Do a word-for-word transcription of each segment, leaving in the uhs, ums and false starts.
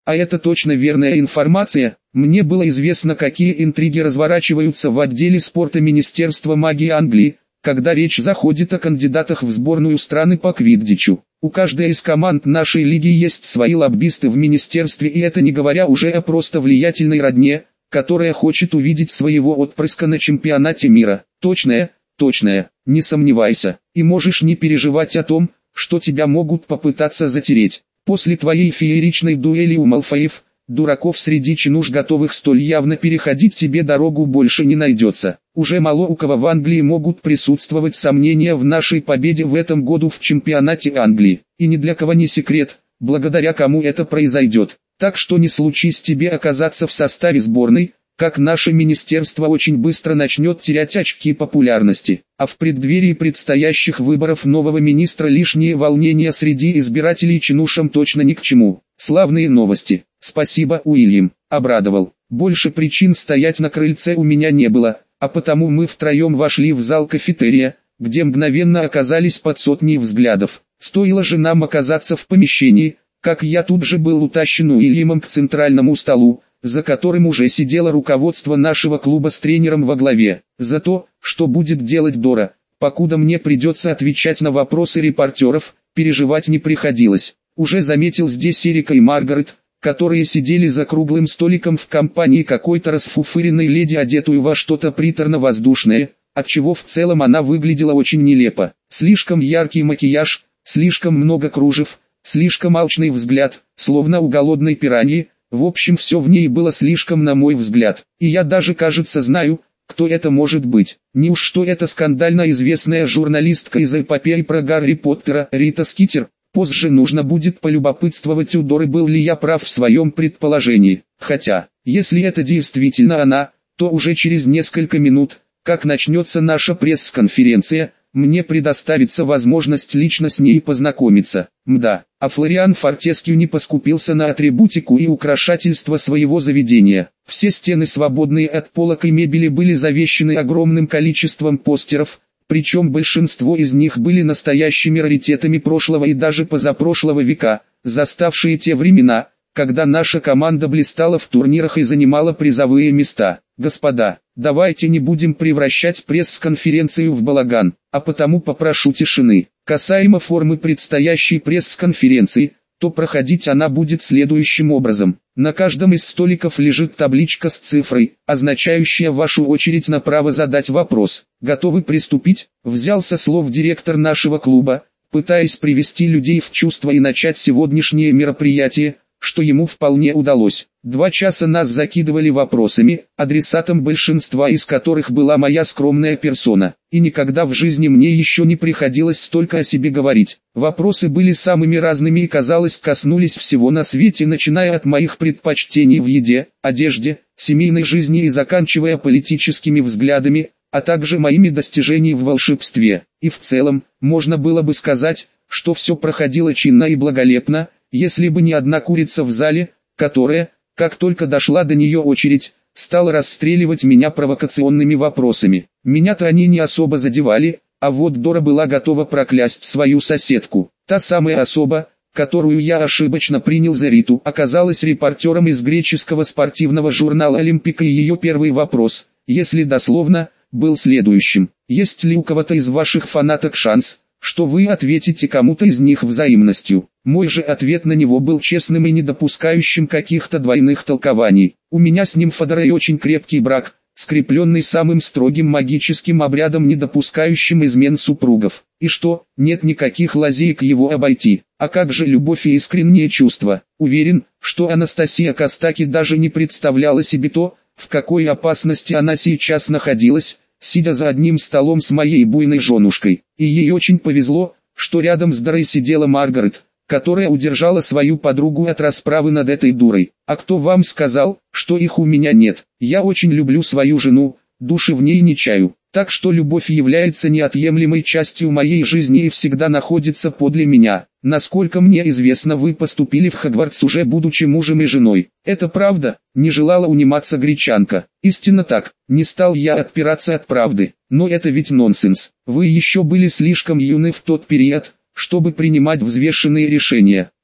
А это точно верная информация. Мне было известно, какие интриги разворачиваются в отделе спорта Министерства магии Англии, когда речь заходит о кандидатах в сборную страны по квиддичу. У каждой из команд нашей лиги есть свои лоббисты в министерстве, и это не говоря уже о просто влиятельной родне, которая хочет увидеть своего отпрыска на чемпионате мира. Точное, точное, не сомневайся, и можешь не переживать о том, что тебя могут попытаться затереть. После твоей фееричной дуэли у Малфоев, дураков среди чинуш, готовых столь явно переходить тебе дорогу, больше не найдется. Уже мало у кого в Англии могут присутствовать сомнения в нашей победе в этом году в чемпионате Англии. И ни для кого не секрет, благодаря кому это произойдет. Так что не случись тебе оказаться в составе сборной, как наше министерство очень быстро начнет терять очки популярности. А в преддверии предстоящих выборов нового министра лишние волнения среди избирателей чинушам точно ни к чему. Славные новости. Спасибо, Уильям, обрадовал. Больше причин стоять на крыльце у меня не было, а потому мы втроем вошли в зал кафетерия, где мгновенно оказались под сотней взглядов. Стоило же нам оказаться в помещении, как я тут же был утащен Уильямом к центральному столу, за которым уже сидело руководство нашего клуба с тренером во главе. За то, что будет делать Дора, покуда мне придется отвечать на вопросы репортеров, переживать не приходилось. Уже заметил здесь Эрика и Маргарет, которые сидели за круглым столиком в компании какой-то расфуфыренной леди, одетую во что-то приторно-воздушное, отчего в целом она выглядела очень нелепо. Слишком яркий макияж, слишком много кружев, слишком алчный взгляд, словно у голодной пираньи. В общем, все в ней было слишком, на мой взгляд. И я даже, кажется, знаю, кто это может быть. Неужто это скандально известная журналистка из эпопеи про Гарри Поттера, Рита Скитер? Позже нужно будет полюбопытствовать у Доры, был ли я прав в своем предположении. Хотя, если это действительно она, то уже через несколько минут, как начнется наша пресс-конференция, мне предоставится возможность лично с ней познакомиться. Мда, а Флориан Фортескью не поскупился на атрибутику и украшательство своего заведения. Все стены, свободные от полок и мебели, были завешены огромным количеством постеров, причем большинство из них были настоящими раритетами прошлого и даже позапрошлого века, заставшие те времена, когда наша команда блистала в турнирах и занимала призовые места. Господа, давайте не будем превращать пресс-конференцию в балаган, а потому попрошу тишины. Касаемо формы предстоящей пресс-конференции, то проходить она будет следующим образом. На каждом из столиков лежит табличка с цифрой, означающая вашу очередь на право задать вопрос. Готовы приступить? Взялся слов директор нашего клуба, пытаясь привести людей в чувство и начать сегодняшнее мероприятие, что ему вполне удалось. Два часа нас закидывали вопросами, адресатом большинства из которых была моя скромная персона. И никогда в жизни мне еще не приходилось столько о себе говорить. Вопросы были самыми разными и, казалось, коснулись всего на свете, начиная от моих предпочтений в еде, одежде, семейной жизни и заканчивая политическими взглядами, а также моими достижениями в волшебстве. И в целом, можно было бы сказать, что все проходило чинно и благолепно, если бы не одна курица в зале, которая, как только дошла до нее очередь, стала расстреливать меня провокационными вопросами. Меня-то они не особо задевали, а вот Дора была готова проклясть свою соседку. Та самая особа, которую я ошибочно принял за Риту, оказалась репортером из греческого спортивного журнала «Олимпика», и ее первый вопрос, если дословно, был следующим: есть ли у кого-то из ваших фанаток шанс, что вы ответите кому-то из них взаимностью? Мой же ответ на него был честным и не допускающим каких-то двойных толкований. У меня с ним Фодорой очень крепкий брак, скрепленный самым строгим магическим обрядом, не допускающим измен супругов. И что, нет никаких лазеек его обойти. А как же любовь и искренние чувства? Уверен, что Анастасия Костаки даже не представляла себе то, в какой опасности она сейчас находилась, сидя за одним столом с моей буйной женушкой. И ей очень повезло, что рядом с Дорой сидела Маргарет, которая удержала свою подругу от расправы над этой дурой. А кто вам сказал, что их у меня нет? Я очень люблю свою жену, души в ней не чаю. Так что любовь является неотъемлемой частью моей жизни и всегда находится подле меня. Насколько мне известно, вы поступили в Хогвартс уже будучи мужем и женой. Это правда? Не желала униматься гречанка. Истинно так. Не стал я отпираться от правды. Но это ведь нонсенс. Вы еще были слишком юны в тот период, чтобы принимать взвешенные решения.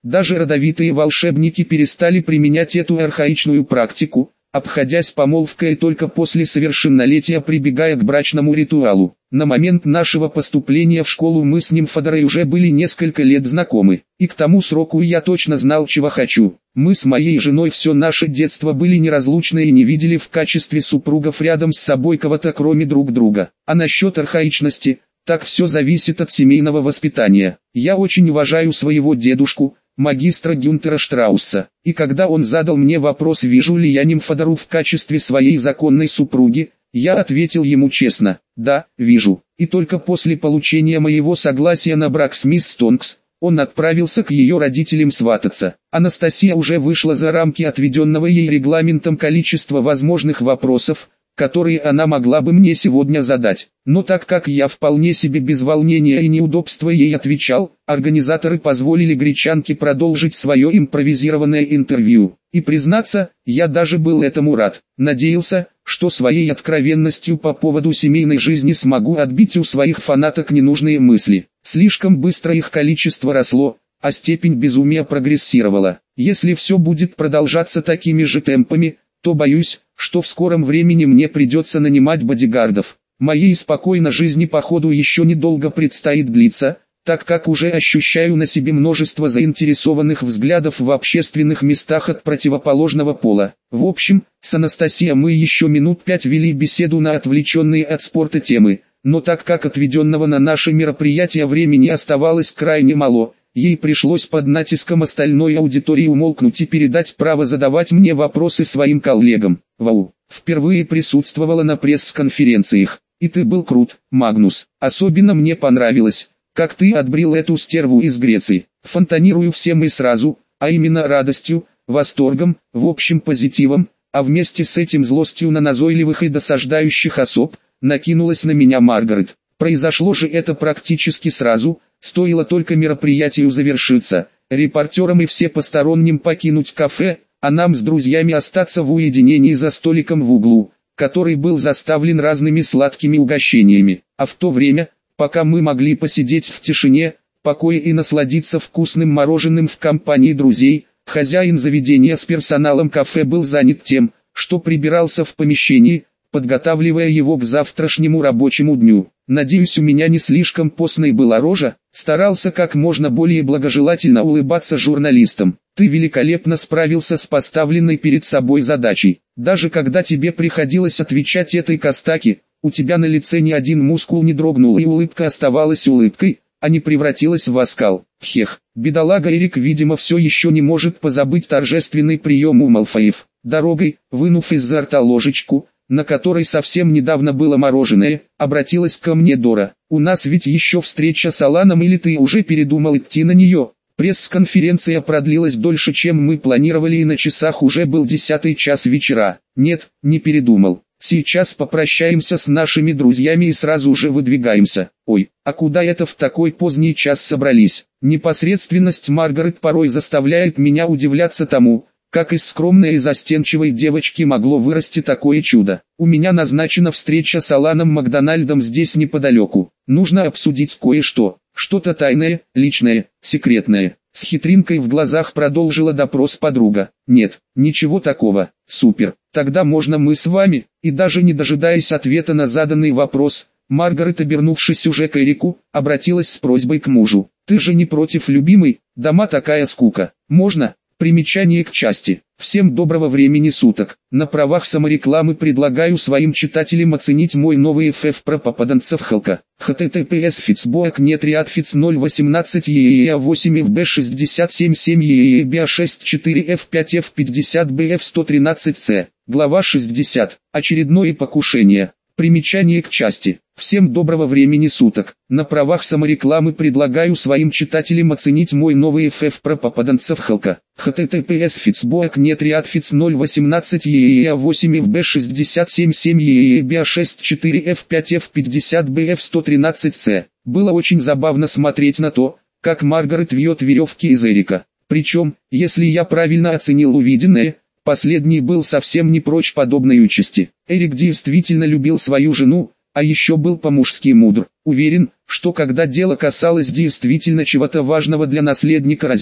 Даже родовитые волшебники перестали применять эту архаичную практику, обходясь помолвкой только после совершеннолетия, прибегая к брачному ритуалу. На момент нашего поступления в школу мы с Нимфодорой уже были несколько лет знакомы, и к тому сроку я точно знал, чего хочу. Мы с моей женой все наше детство были неразлучны и не видели в качестве супругов рядом с собой кого-то кроме друг друга. А насчет архаичности, так все зависит от семейного воспитания. Я очень уважаю своего дедушку, магистра Гюнтера Штрауса, и когда он задал мне вопрос, вижу ли я Нимфодору в качестве своей законной супруги, я ответил ему честно: да, вижу. И только после получения моего согласия на брак с мисс Стонкс, он отправился к ее родителям свататься. Анастасия уже вышла за рамки отведенного ей регламентом количества возможных вопросов, которые она могла бы мне сегодня задать. Но так как я вполне себе без волнения и неудобства ей отвечал, организаторы позволили гречанке продолжить свое импровизированное интервью. И признаться, я даже был этому рад. Надеялся, что своей откровенностью по поводу семейной жизни смогу отбить у своих фанаток ненужные мысли. Слишком быстро их количество росло, а степень безумия прогрессировала. Если все будет продолжаться такими же темпами, то боюсь, что в скором времени мне придется нанимать бодигардов. Моей спокойной жизни походу еще недолго предстоит длиться, так как уже ощущаю на себе множество заинтересованных взглядов в общественных местах от противоположного пола. В общем, с Анастасией мы еще минут пять вели беседу на отвлеченные от спорта темы, но так как отведенного на наше мероприятие времени оставалось крайне мало, ей пришлось под натиском остальной аудитории умолкнуть и передать право задавать мне вопросы своим коллегам. Вау, впервые присутствовала на пресс-конференциях. И ты был крут, Магнус. Особенно мне понравилось, как ты отбрил эту стерву из Греции. Фонтанирую всем и сразу, а именно радостью, восторгом, в общем позитивом, а вместе с этим злостью на назойливых и досаждающих особ, накинулась на меня Маргарет. Произошло же это практически сразу. Стоило только мероприятию завершиться, репортерам и все посторонним покинуть кафе, а нам с друзьями остаться в уединении за столиком в углу, который был заставлен разными сладкими угощениями. А в то время, пока мы могли посидеть в тишине, покое и насладиться вкусным мороженым в компании друзей, хозяин заведения с персоналом кафе был занят тем, что прибирался в помещении, подготавливая его к завтрашнему рабочему дню. Надеюсь, у меня не слишком постной была рожа, старался как можно более благожелательно улыбаться журналистам. Ты великолепно справился с поставленной перед собой задачей. Даже когда тебе приходилось отвечать этой Костаке, у тебя на лице ни один мускул не дрогнул и улыбка оставалась улыбкой, а не превратилась в оскал. Хех, бедолага Эрик, видимо, все еще не может позабыть торжественный прием у Малфоев. Дорогой, вынув изо рта ложечку, на которой совсем недавно было мороженое, обратилась ко мне Дора. «У нас ведь еще встреча с Аланом, или ты уже передумал идти на нее?» Пресс-конференция продлилась дольше, чем мы планировали, и на часах уже был десятый час вечера. Нет, не передумал. Сейчас попрощаемся с нашими друзьями и сразу же выдвигаемся. Ой, а куда это в такой поздний час собрались? Непосредственность Маргарет порой заставляет меня удивляться тому, как из скромной и застенчивой девочки могло вырасти такое чудо. У меня назначена встреча с Аланом Макдональдом здесь неподалеку. Нужно обсудить кое-что. Что-то тайное, личное, секретное. С хитринкой в глазах продолжила допрос подруга. Нет, ничего такого. Супер. Тогда можно мы с вами? И даже не дожидаясь ответа на заданный вопрос, Маргарет, обернувшись уже к Эрику, обратилась с просьбой к мужу. Ты же не против, любимый? Дома такая скука. Можно? Примечание к части. Всем доброго времени суток. На правах саморекламы предлагаю своим читателям оценить мой новый эф эф про попаданцев Халка. https фицбоек нет риадфиц ноль восемнадцать ееа восемь эф бэ шестьдесят семь семь ееа биа шесть четыре эф пять эф пятьдесят бэ эф сто тринадцать цэ. Глава шестьдесят. Очередное покушение. Примечание к части. Всем доброго времени суток. На правах саморекламы предлагаю своим читателям оценить мой новый эф эф про попаданцев Халка. https фицбоек нет риадфиц ноль восемнадцать ееа восемь эф бэ шестьдесят семь семь ееа биа шесть четыре эф пять эф пятьдесят бэ эф сто тринадцать цэ. Было очень забавно смотреть на то, как Маргарет вьет веревки из Эрика. Причем, если я правильно оценил увиденное, последний был совсем не прочь подобной участи. Эрик действительно любил свою жену, а еще был по-мужски мудр. Уверен, что когда дело касалось действительно чего-то важного для наследника Розье,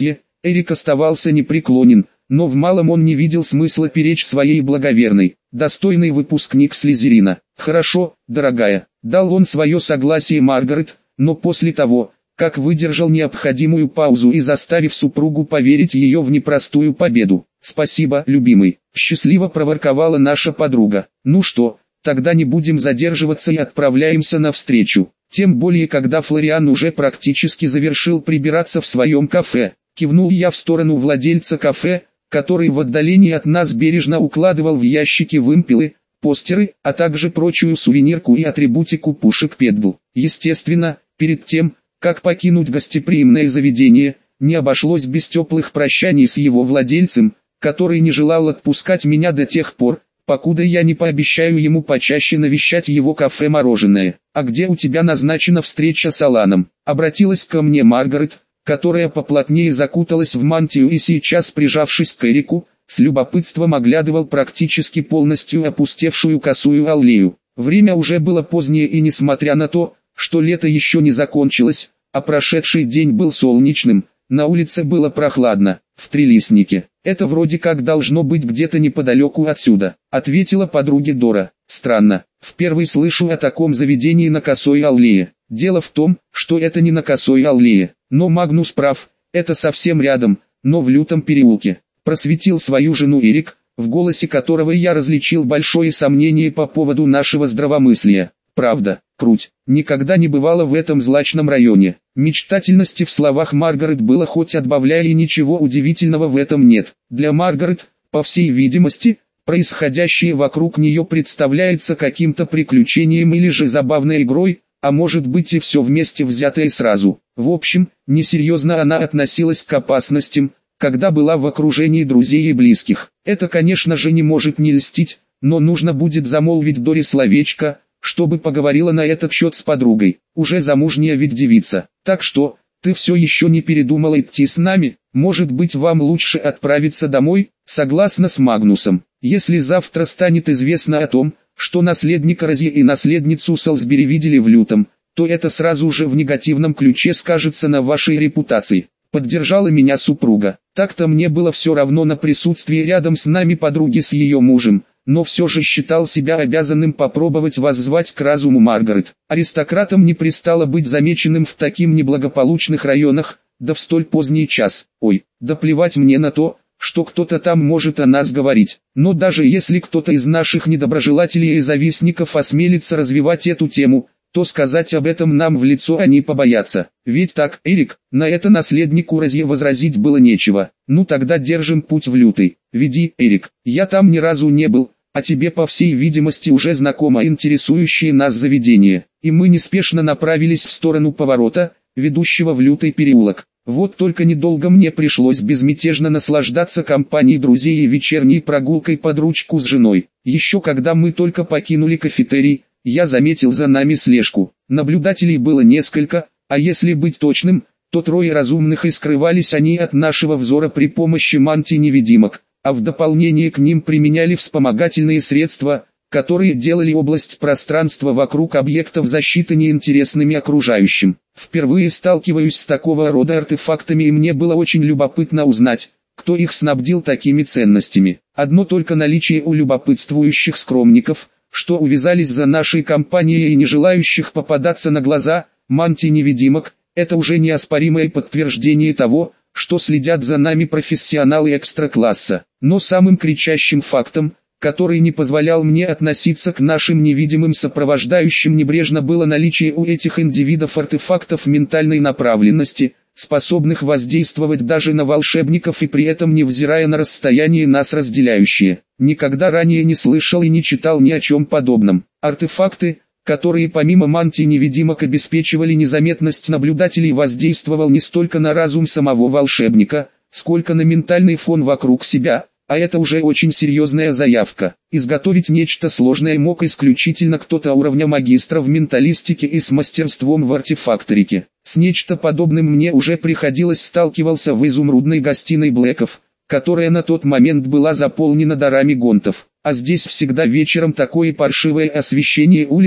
Эрик оставался непреклонен, но в малом он не видел смысла перечь своей благоверной. Достойный выпускник Слизерина. «Хорошо, дорогая», — дал он свое согласие Маргарет, но после того, как выдержал необходимую паузу и заставив супругу поверить ее в непростую победу. «Спасибо, любимый», — счастливо проворковала наша подруга. «Ну что, тогда не будем задерживаться и отправляемся навстречу. Тем более, когда Флориан уже практически завершил прибираться в своем кафе». Кивнул я в сторону владельца кафе, который в отдалении от нас бережно укладывал в ящики вымпелы, постеры, а также прочую сувенирку и атрибутику пушек Педл. Естественно, перед тем, как покинуть гостеприимное заведение, не обошлось без теплых прощаний с его владельцем, который не желал отпускать меня до тех пор, покуда я не пообещаю ему почаще навещать его кафе-мороженое. «А где у тебя назначена встреча с Аланом?» Обратилась ко мне Маргарет, которая поплотнее закуталась в мантию и сейчас, прижавшись к Эрику, с любопытством оглядывал практически полностью опустевшую косую аллею. Время уже было позднее, и несмотря на то, что лето еще не закончилось, а прошедший день был солнечным, на улице было прохладно. «В Трилистнике. Это вроде как должно быть где-то неподалеку отсюда», — ответила подруге Дора. «Странно, впервые слышу о таком заведении на Косой аллее. Дело в том, что это не на Косой аллее, но Магнус прав, это совсем рядом, но в Лютом переулке», — просветил свою жену Эрик, в голосе которого я различил большое сомнение по поводу нашего здравомыслия. «Правда, круть, никогда не бывало в этом злачном районе». Мечтательности в словах Маргарет было хоть отбавляй, и ничего удивительного в этом нет. Для Маргарет, по всей видимости, происходящее вокруг нее представляется каким-то приключением или же забавной игрой, а может быть и все вместе взятое сразу. В общем, несерьезно она относилась к опасностям, когда была в окружении друзей и близких. Это, конечно же, не может не льстить, но нужно будет замолвить Доре словечко, чтобы поговорила на этот счет с подругой. Уже замужняя ведь девица. Так что, ты все еще не передумала идти с нами? Может быть, вам лучше отправиться домой? Согласна с Магнусом. Если завтра станет известно о том, что наследника Розье и наследницу Солсбери видели в Лютом, то это сразу же в негативном ключе скажется на вашей репутации. Поддержала меня супруга. Так-то мне было все равно на присутствие рядом с нами подруги с ее мужем, но все же считал себя обязанным попробовать воззвать к разуму Маргарет. Аристократам не пристало быть замеченным в таким неблагополучных районах, да в столь поздний час. Ой, да плевать мне на то, что кто-то там может о нас говорить. Но даже если кто-то из наших недоброжелателей и завистников осмелится развивать эту тему, то сказать об этом нам в лицо они побоятся. Ведь так, Эрик, на это наследнику Розье возразить было нечего. Ну тогда держим путь в Лютый. Веди, Эрик, я там ни разу не был, а тебе по всей видимости уже знакомо интересующее нас заведение. И мы неспешно направились в сторону поворота, ведущего в Лютый переулок. Вот только недолго мне пришлось безмятежно наслаждаться компанией друзей и вечерней прогулкой под ручку с женой. Еще когда мы только покинули кафетерий, я заметил за нами слежку. Наблюдателей было несколько, а если быть точным, то трое разумных, и скрывались они от нашего взора при помощи мантий-невидимок, а в дополнение к ним применяли вспомогательные средства, которые делали область пространства вокруг объектов защиты неинтересными окружающим. Впервые сталкиваюсь с такого рода артефактами, и мне было очень любопытно узнать, кто их снабдил такими ценностями. Одно только наличие у любопытствующих скромников, что увязались за нашей компанией и не желающих попадаться на глаза, мантий-невидимок, это уже неоспоримое подтверждение того, что следят за нами профессионалы экстра-класса. Но самым кричащим фактом, который не позволял мне относиться к нашим невидимым сопровождающим небрежно, было наличие у этих индивидов артефактов ментальной направленности, способных воздействовать даже на волшебников и при этом невзирая на расстояние нас разделяющее. Никогда ранее не слышал и не читал ни о чем подобном. Артефакты, которые помимо мантий-невидимок обеспечивали незаметность наблюдателей, воздействовал не столько на разум самого волшебника, сколько на ментальный фон вокруг себя, а это уже очень серьезная заявка. Изготовить нечто сложное мог исключительно кто-то уровня магистра в менталистике и с мастерством в артефакторике. С нечто подобным мне уже приходилось сталкиваться в изумрудной гостиной Блэков, которая на тот момент была заполнена дарами гонтов. А здесь всегда вечером такое паршивое освещение улицы,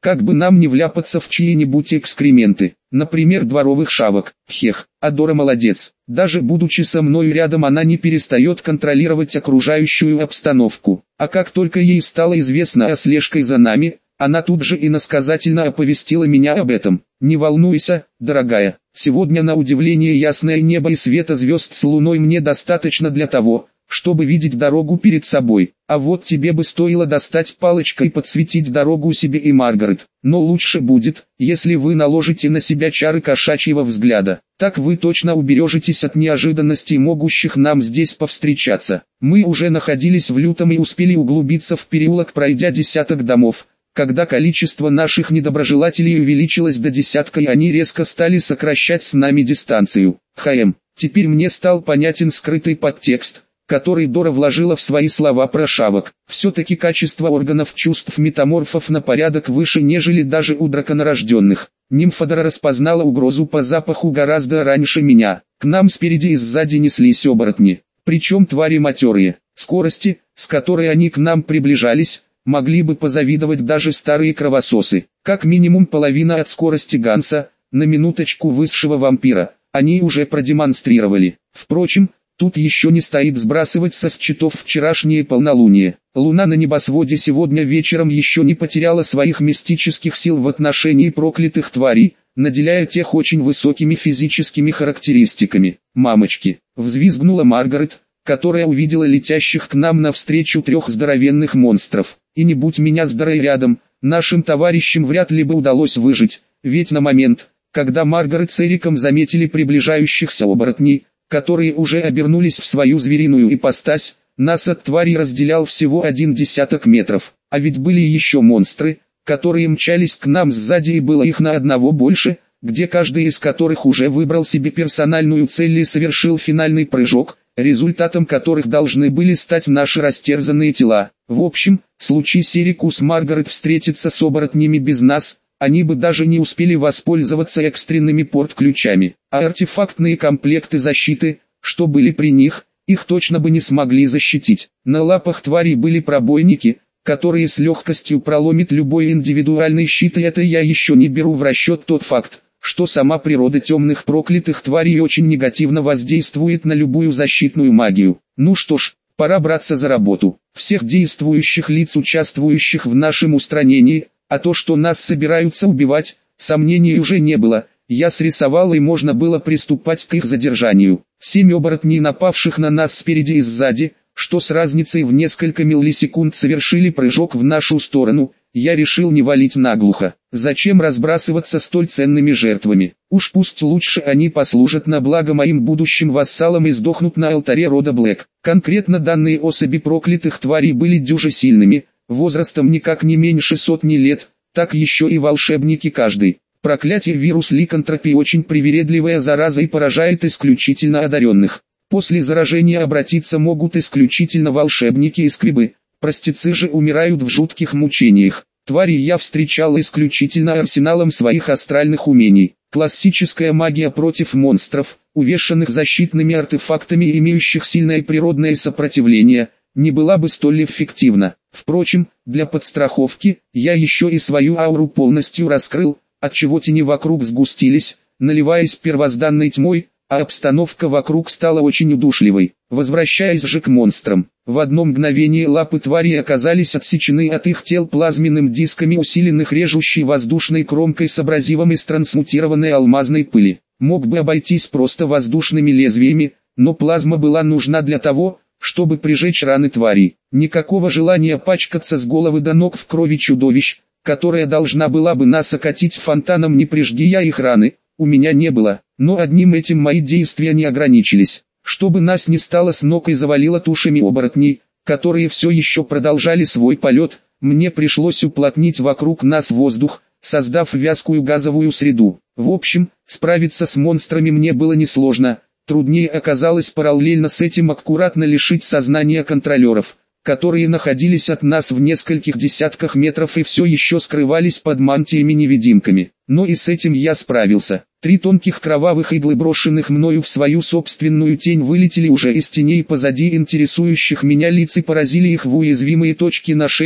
Как бы нам не вляпаться в чьи-нибудь экскременты, например, дворовых шавок. Хех, Адора молодец. Даже будучи со мной рядом, она не перестает контролировать окружающую обстановку. А как только ей стало известно о слежке за нами, она тут же иносказательно оповестила меня об этом. Не волнуйся, дорогая, сегодня на удивление ясное небо и света звезд с луной мне достаточно для того, чтобы видеть дорогу перед собой. А вот тебе бы стоило достать палочкой и подсветить дорогу себе и Маргарет. Но лучше будет, если вы наложите на себя чары кошачьего взгляда. Так вы точно убережетесь от неожиданностей, могущих нам здесь повстречаться. Мы уже находились в лютом и успели углубиться в переулок, пройдя десяток домов. Когда количество наших недоброжелателей увеличилось до десятка, и они резко стали сокращать с нами дистанцию. Хм, теперь мне стал понятен скрытый подтекст, который Дора вложила в свои слова про шавок. Все-таки качество органов чувств метаморфов на порядок выше, нежели даже у драконорожденных. Нимфодора распознала угрозу по запаху гораздо раньше меня. К нам спереди и сзади неслись оборотни, причем твари матерые. Скорости, с которой они к нам приближались, могли бы позавидовать даже старые кровососы. Как минимум половина от скорости Ганса, на минуточку высшего вампира, они уже продемонстрировали. Впрочем, тут еще не стоит сбрасывать со счетов вчерашнее полнолуние. Луна на небосводе сегодня вечером еще не потеряла своих мистических сил в отношении проклятых тварей, наделяя тех очень высокими физическими характеристиками. «Мамочки!» — взвизгнула Маргарет, которая увидела летящих к нам навстречу трех здоровенных монстров. И не будь меня с Дорой рядом, нашим товарищам вряд ли бы удалось выжить, ведь на момент, когда Маргарет с Эриком заметили приближающихся оборотней, которые уже обернулись в свою звериную ипостась, нас от тварей разделял всего один десяток метров. А ведь были еще монстры, которые мчались к нам сзади, и было их на одного больше, где каждый из которых уже выбрал себе персональную цель и совершил финальный прыжок, результатом которых должны были стать наши растерзанные тела. В общем, случись Эрику с Маргарет встретиться с оборотнями без нас, они бы даже не успели воспользоваться экстренными порт-ключами. А артефактные комплекты защиты, что были при них, их точно бы не смогли защитить. На лапах тварей были пробойники, которые с легкостью проломит любой индивидуальный щит, и это я еще не беру в расчет тот факт, что сама природа темных проклятых тварей очень негативно воздействует на любую защитную магию. Ну что ж, пора браться за работу. Всех действующих лиц, участвующих в нашем устранении, а то, что нас собираются убивать, сомнений уже не было, я срисовал, и можно было приступать к их задержанию. Семь оборотней, напавших на нас спереди и сзади, что с разницей в несколько миллисекунд совершили прыжок в нашу сторону, я решил не валить наглухо. Зачем разбрасываться столь ценными жертвами? Уж пусть лучше они послужат на благо моим будущим вассалам и сдохнут на алтаре рода Блэк. Конкретно данные особи проклятых тварей были дюже сильными, возрастом никак не меньше сотни лет, так еще и волшебники каждый. Проклятие вирус ликантропии очень привередливая зараза и поражает исключительно одаренных. После заражения обратиться могут исключительно волшебники и скрибы, простецы же умирают в жутких мучениях. Твари я встречал исключительно арсеналом своих астральных умений. Классическая магия против монстров, увешанных защитными артефактами, имеющих сильное природное сопротивление, не была бы столь эффективна. Впрочем, для подстраховки, я еще и свою ауру полностью раскрыл, отчего тени вокруг сгустились, наливаясь первозданной тьмой, а обстановка вокруг стала очень удушливой. Возвращаясь же к монстрам, в одно мгновение лапы твари оказались отсечены от их тел плазменным дисками, усиленных режущей воздушной кромкой с абразивом из трансмутированной алмазной пыли. Мог бы обойтись просто воздушными лезвиями, но плазма была нужна для того, чтобы прижечь раны тварей. Никакого желания пачкаться с головы до ног в крови чудовищ, которая должна была бы нас окатить фонтаном, не прижги я их раны, у меня не было. Но одним этим мои действия не ограничились. Чтобы нас не стало с ног и завалило тушами оборотней, которые все еще продолжали свой полет, мне пришлось уплотнить вокруг нас воздух, создав вязкую газовую среду. В общем, справиться с монстрами мне было несложно. Труднее оказалось параллельно с этим аккуратно лишить сознания контролеров, которые находились от нас в нескольких десятках метров и все еще скрывались под мантиями-невидимками. Но и с этим я справился. Три тонких кровавых иглы, брошенных мною в свою собственную тень, вылетели уже из теней позади интересующих меня лиц и поразили их в уязвимые точки на шее,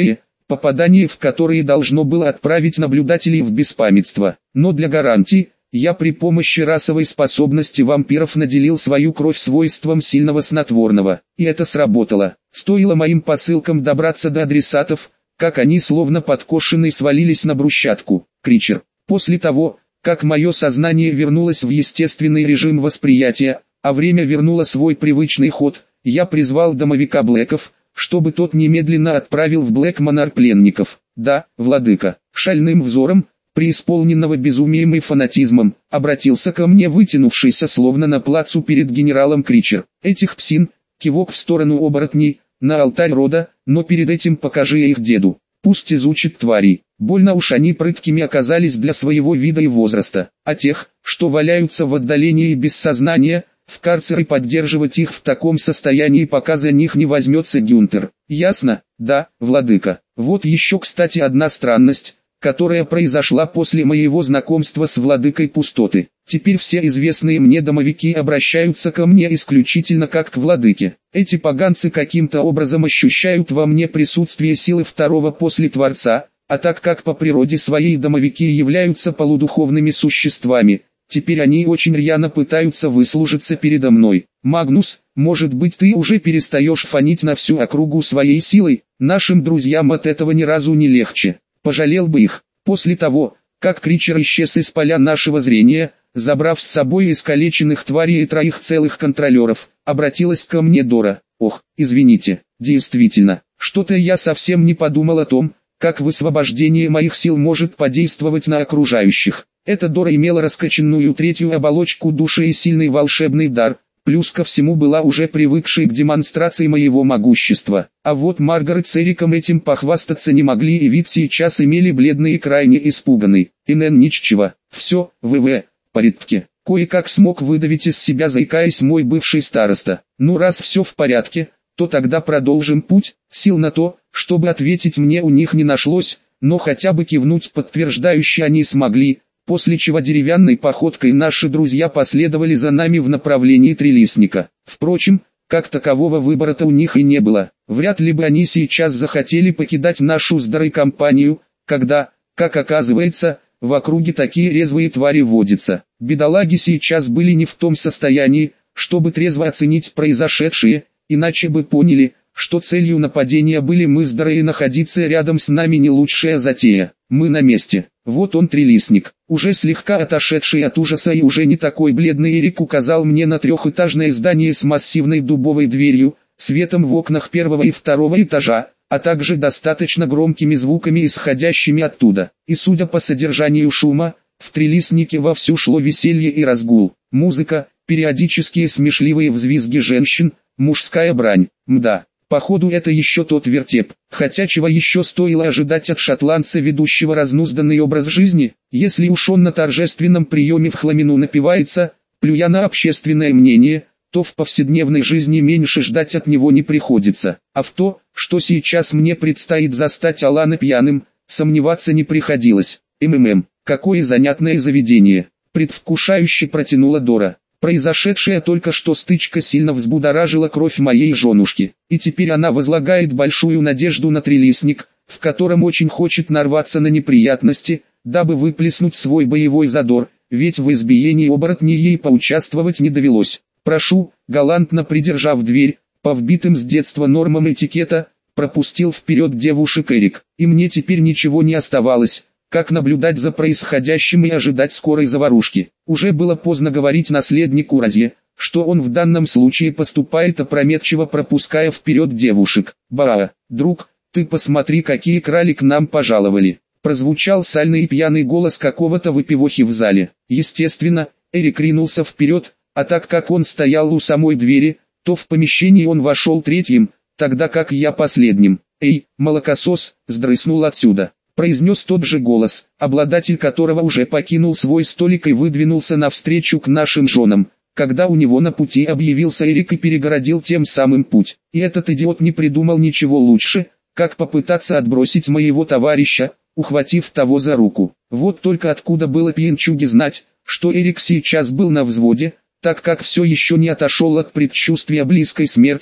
попадание в которые должно было отправить наблюдателей в беспамятство. Но для гарантии, я при помощи расовой способности вампиров наделил свою кровь свойством сильного снотворного. И это сработало. Стоило моим посылкам добраться до адресатов, как они словно подкошенные свалились на брусчатку. Кричер. После того, как мое сознание вернулось в естественный режим восприятия, а время вернуло свой привычный ход, я призвал домовика Блэков, чтобы тот немедленно отправил в Блэкманар пленников. Да, владыка, шальным взором, преисполненного безумием и фанатизмом, обратился ко мне вытянувшийся словно на плацу перед генералом Кричер. Этих псин, кивок в сторону оборотней, на алтарь рода, но перед этим покажи их деду. Пусть изучит тварей. Больно уж они прыткими оказались для своего вида и возраста. А тех, что валяются в отдалении без сознания, в карцер и поддерживать их в таком состоянии, пока за них не возьмется Гюнтер. Ясно? Да, владыка. Вот еще, кстати, одна странность, которая произошла после моего знакомства с владыкой пустоты. Теперь все известные мне домовики обращаются ко мне исключительно как к владыке. Эти поганцы каким-то образом ощущают во мне присутствие силы второго после Творца, а так как по природе своей домовики являются полудуховными существами, теперь они очень рьяно пытаются выслужиться передо мной. Магнус, может быть, ты уже перестаешь фонить на всю округу своей силой? Нашим друзьям от этого ни разу не легче. Пожалел бы их. После того, как Кричер исчез из поля нашего зрения, забрав с собой искалеченных тварей и троих целых контролеров, обратилась ко мне Дора. Ох, извините, действительно, что-то я совсем не подумал о том, как высвобождение моих сил может подействовать на окружающих. Эта Дора имела раскачанную третью оболочку души и сильный волшебный дар, плюс ко всему была уже привыкшей к демонстрации моего могущества. А вот Маргарет с Эриком этим похвастаться не могли, и вид сейчас имели бледный и крайне испуганный. Инен ничего, все, ВВ, порядке. Кое-как смог выдавить из себя, заикаясь, мой бывший староста. Ну раз все в порядке, то тогда продолжим путь. Сил на то, чтобы ответить мне, у них не нашлось, но хотя бы кивнуть подтверждающе они смогли. После чего деревянной походкой наши друзья последовали за нами в направлении Трилистника. Впрочем, как такового выбора-то у них и не было. Вряд ли бы они сейчас захотели покидать нашу с Дорой компанию, когда, как оказывается, в округе такие резвые твари водятся. Бедолаги сейчас были не в том состоянии, чтобы трезво оценить произошедшее, иначе бы поняли, что целью нападения были мы с Дорой, и находиться рядом с нами не лучшая затея. Мы на месте. Вот он, Трилистник, уже слегка отошедший от ужаса и уже не такой бледный Эрик указал мне на трехэтажное здание с массивной дубовой дверью, светом в окнах первого и второго этажа, а также достаточно громкими звуками, исходящими оттуда. И судя по содержанию шума, в Трилистнике вовсю шло веселье и разгул. Музыка, периодические смешливые взвизги женщин, мужская брань. Мда. Походу это еще тот вертеп, хотя чего еще стоило ожидать от шотландца, ведущего разнузданный образ жизни, если уж он на торжественном приеме в хламину напивается, плюя на общественное мнение, то в повседневной жизни меньше ждать от него не приходится. А в то, что сейчас мне предстоит застать Алана пьяным, сомневаться не приходилось. МММ, какое занятное заведение, предвкушающе протянула Дора. Произошедшая только что стычка сильно взбудоражила кровь моей женушки, и теперь она возлагает большую надежду на Трилистник, в котором очень хочет нарваться на неприятности, дабы выплеснуть свой боевой задор, ведь в избиении оборотней ей поучаствовать не довелось. Прошу, галантно придержав дверь, по вбитым с детства нормам этикета, пропустил вперед девушек Эрик, и мне теперь ничего не оставалось, как наблюдать за происходящим и ожидать скорой заварушки. Уже было поздно говорить наследнику Розье, что он в данном случае поступает опрометчиво, пропуская вперед девушек. «Баа, друг, ты посмотри, какие крали к нам пожаловали!» Прозвучал сальный и пьяный голос какого-то выпивохи в зале. Естественно, Эрик ринулся вперед, а так как он стоял у самой двери, то в помещении он вошел третьим, тогда как я последним. «Эй, молокосос, сдрыснул отсюда!» произнес тот же голос, обладатель которого уже покинул свой столик и выдвинулся навстречу к нашим женам, когда у него на пути объявился Эрик и перегородил тем самым путь. И этот идиот не придумал ничего лучше, как попытаться отбросить моего товарища, ухватив того за руку. Вот только откуда было пьянчуге знать, что Эрик сейчас был на взводе, так как все еще не отошел от предчувствия близкой смерти,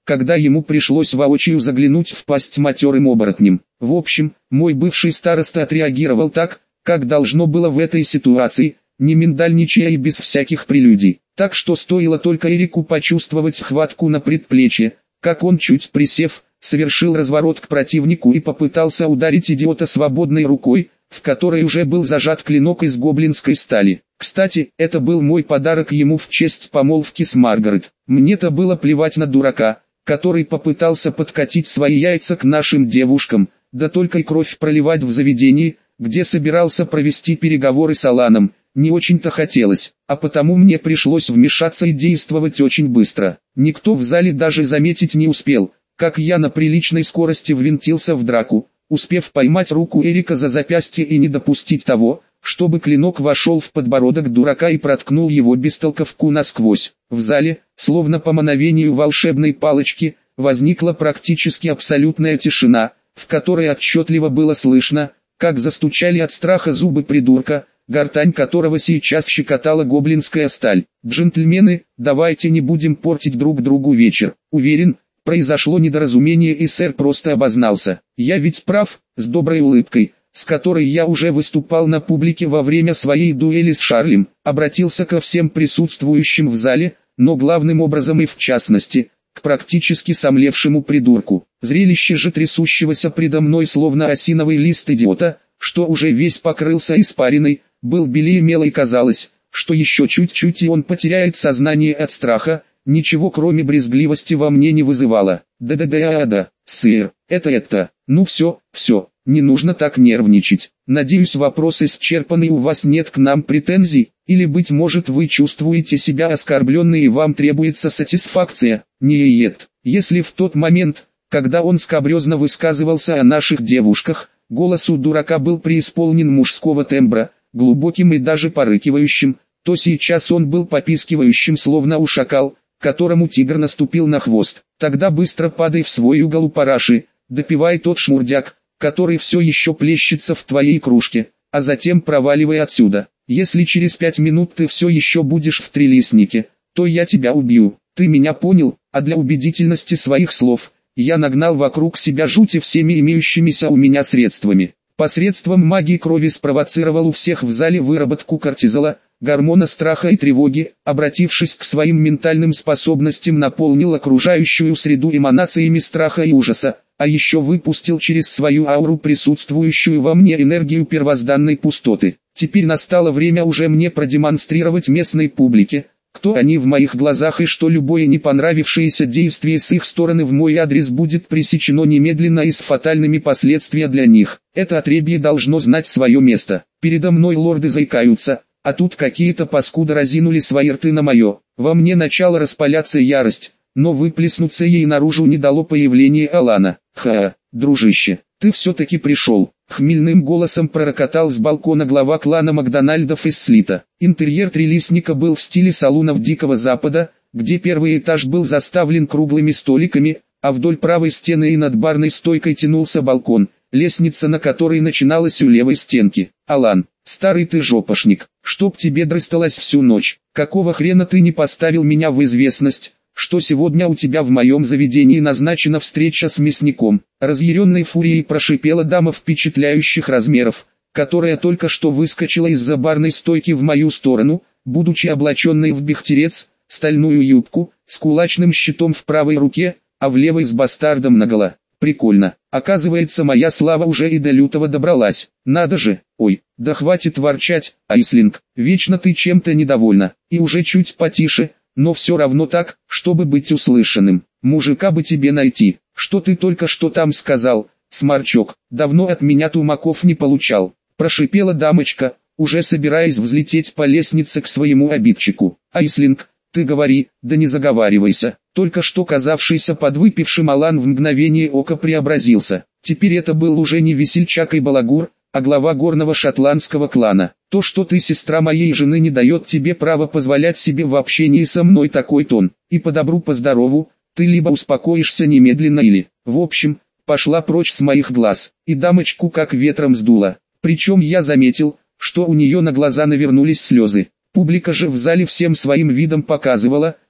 когда ему пришлось воочию заглянуть в пасть матерым оборотнем. В общем, мой бывший староста отреагировал так, как должно было в этой ситуации, не миндальничая и без всяких прелюдий. Так что стоило только Эрику почувствовать хватку на предплечье, как он, чуть присев, совершил разворот к противнику и попытался ударить идиота свободной рукой, в которой уже был зажат клинок из гоблинской стали. Кстати, это был мой подарок ему в честь помолвки с Маргарет. Мне-то было плевать на дурака, который попытался подкатить свои яйца к нашим девушкам, да только и кровь проливать в заведении, где собирался провести переговоры с Аланом, не очень-то хотелось, а потому мне пришлось вмешаться и действовать очень быстро. Никто в зале даже заметить не успел, как я на приличной скорости ввинтился в драку, успев поймать руку Эрика за запястье и не допустить того, чтобы клинок вошел в подбородок дурака и проткнул его бестолковку насквозь. В зале, словно по мановению волшебной палочки, возникла практически абсолютная тишина, в которой отчетливо было слышно, как застучали от страха зубы придурка, гортань которого сейчас щекотала гоблинская сталь. «Джентльмены, давайте не будем портить друг другу вечер. Уверен, произошло недоразумение и сэр просто обознался. Я ведь прав», с доброй улыбкой, с которой я уже выступал на публике во время своей дуэли с Шарлем, обратился ко всем присутствующим в зале, но главным образом и в частности, к практически сомлевшему придурку. Зрелище же трясущегося предо мной словно осиновый лист идиота, что уже весь покрылся испариной, был белее мела и казалось, что еще чуть-чуть и он потеряет сознание от страха, ничего кроме брезгливости во мне не вызывало. Да-да-да-да, сэр, это это, ну все, все, не нужно так нервничать. Надеюсь, вопрос исчерпан и у вас нет к нам претензий, или быть может вы чувствуете себя оскорбленной и вам требуется сатисфакция. Нет, если в тот момент, когда он скабрезно высказывался о наших девушках, голос у дурака был преисполнен мужского тембра, глубоким и даже порыкивающим, то сейчас он был попискивающим словно ушакал, которому тигр наступил на хвост. Тогда быстро падай в свой угол у параши, допивай тот шмурдяк, который все еще плещется в твоей кружке, а затем проваливай отсюда. Если через пять минут ты все еще будешь в трилистнике, то я тебя убью. Ты меня понял? А для убедительности своих слов, я нагнал вокруг себя жути всеми имеющимися у меня средствами. Посредством магии крови спровоцировал у всех в зале выработку кортизола, гормона страха и тревоги, обратившись к своим ментальным способностям, наполнил окружающую среду эманациями страха и ужаса, а еще выпустил через свою ауру присутствующую во мне энергию первозданной пустоты. Теперь настало время уже мне продемонстрировать местной публике, кто они в моих глазах и что любое не понравившееся действие с их стороны в мой адрес будет пресечено немедленно и с фатальными последствиями для них. Это отребье должно знать свое место. Передо мной лорды заикаются, а тут какие-то паскуды разинули свои рты на мое. Во мне начала распаляться ярость, но выплеснуться ей наружу не дало появление Алана. «Ха, дружище, ты все-таки пришел», — хмельным голосом пророкотал с балкона глава клана Макдональдов из Слита. Интерьер трилистника был в стиле салунов Дикого Запада, где первый этаж был заставлен круглыми столиками, а вдоль правой стены и над барной стойкой тянулся балкон, лестница на которой начиналась у левой стенки. «Алан, старый ты жопошник, чтоб тебе дрысталась всю ночь, какого хрена ты не поставил меня в известность, что сегодня у тебя в моем заведении назначена встреча с мясником?» Разъяренной фурией прошипела дама впечатляющих размеров, которая только что выскочила из-за барной стойки в мою сторону, будучи облаченной в бехтерец, стальную юбку, с кулачным щитом в правой руке, а в левой с бастардом наголо. Прикольно, оказывается, моя слава уже и до лютого добралась. Надо же, ой, да хватит ворчать, Айслинг, вечно ты чем-то недовольна, и уже чуть потише, но все равно так, чтобы быть услышанным. Мужика бы тебе найти. Что ты только что там сказал, сморчок? Давно от меня тумаков не получал. Прошипела дамочка, уже собираясь взлететь по лестнице к своему обидчику. Айслинг, ты говори, да не заговаривайся. Только что казавшийся подвыпившим Алан в мгновение ока преобразился. Теперь это был уже не весельчак и балагур, а глава горного шотландского клана. То, что ты сестра моей жены, не дает тебе права позволять себе в общении со мной такой тон. И по добру по здорову, ты либо успокоишься немедленно или, в общем, пошла прочь с моих глаз. И дамочку как ветром сдуло. Причем я заметил, что у нее на глаза навернулись слезы. Публика же в зале всем своим видом показывала,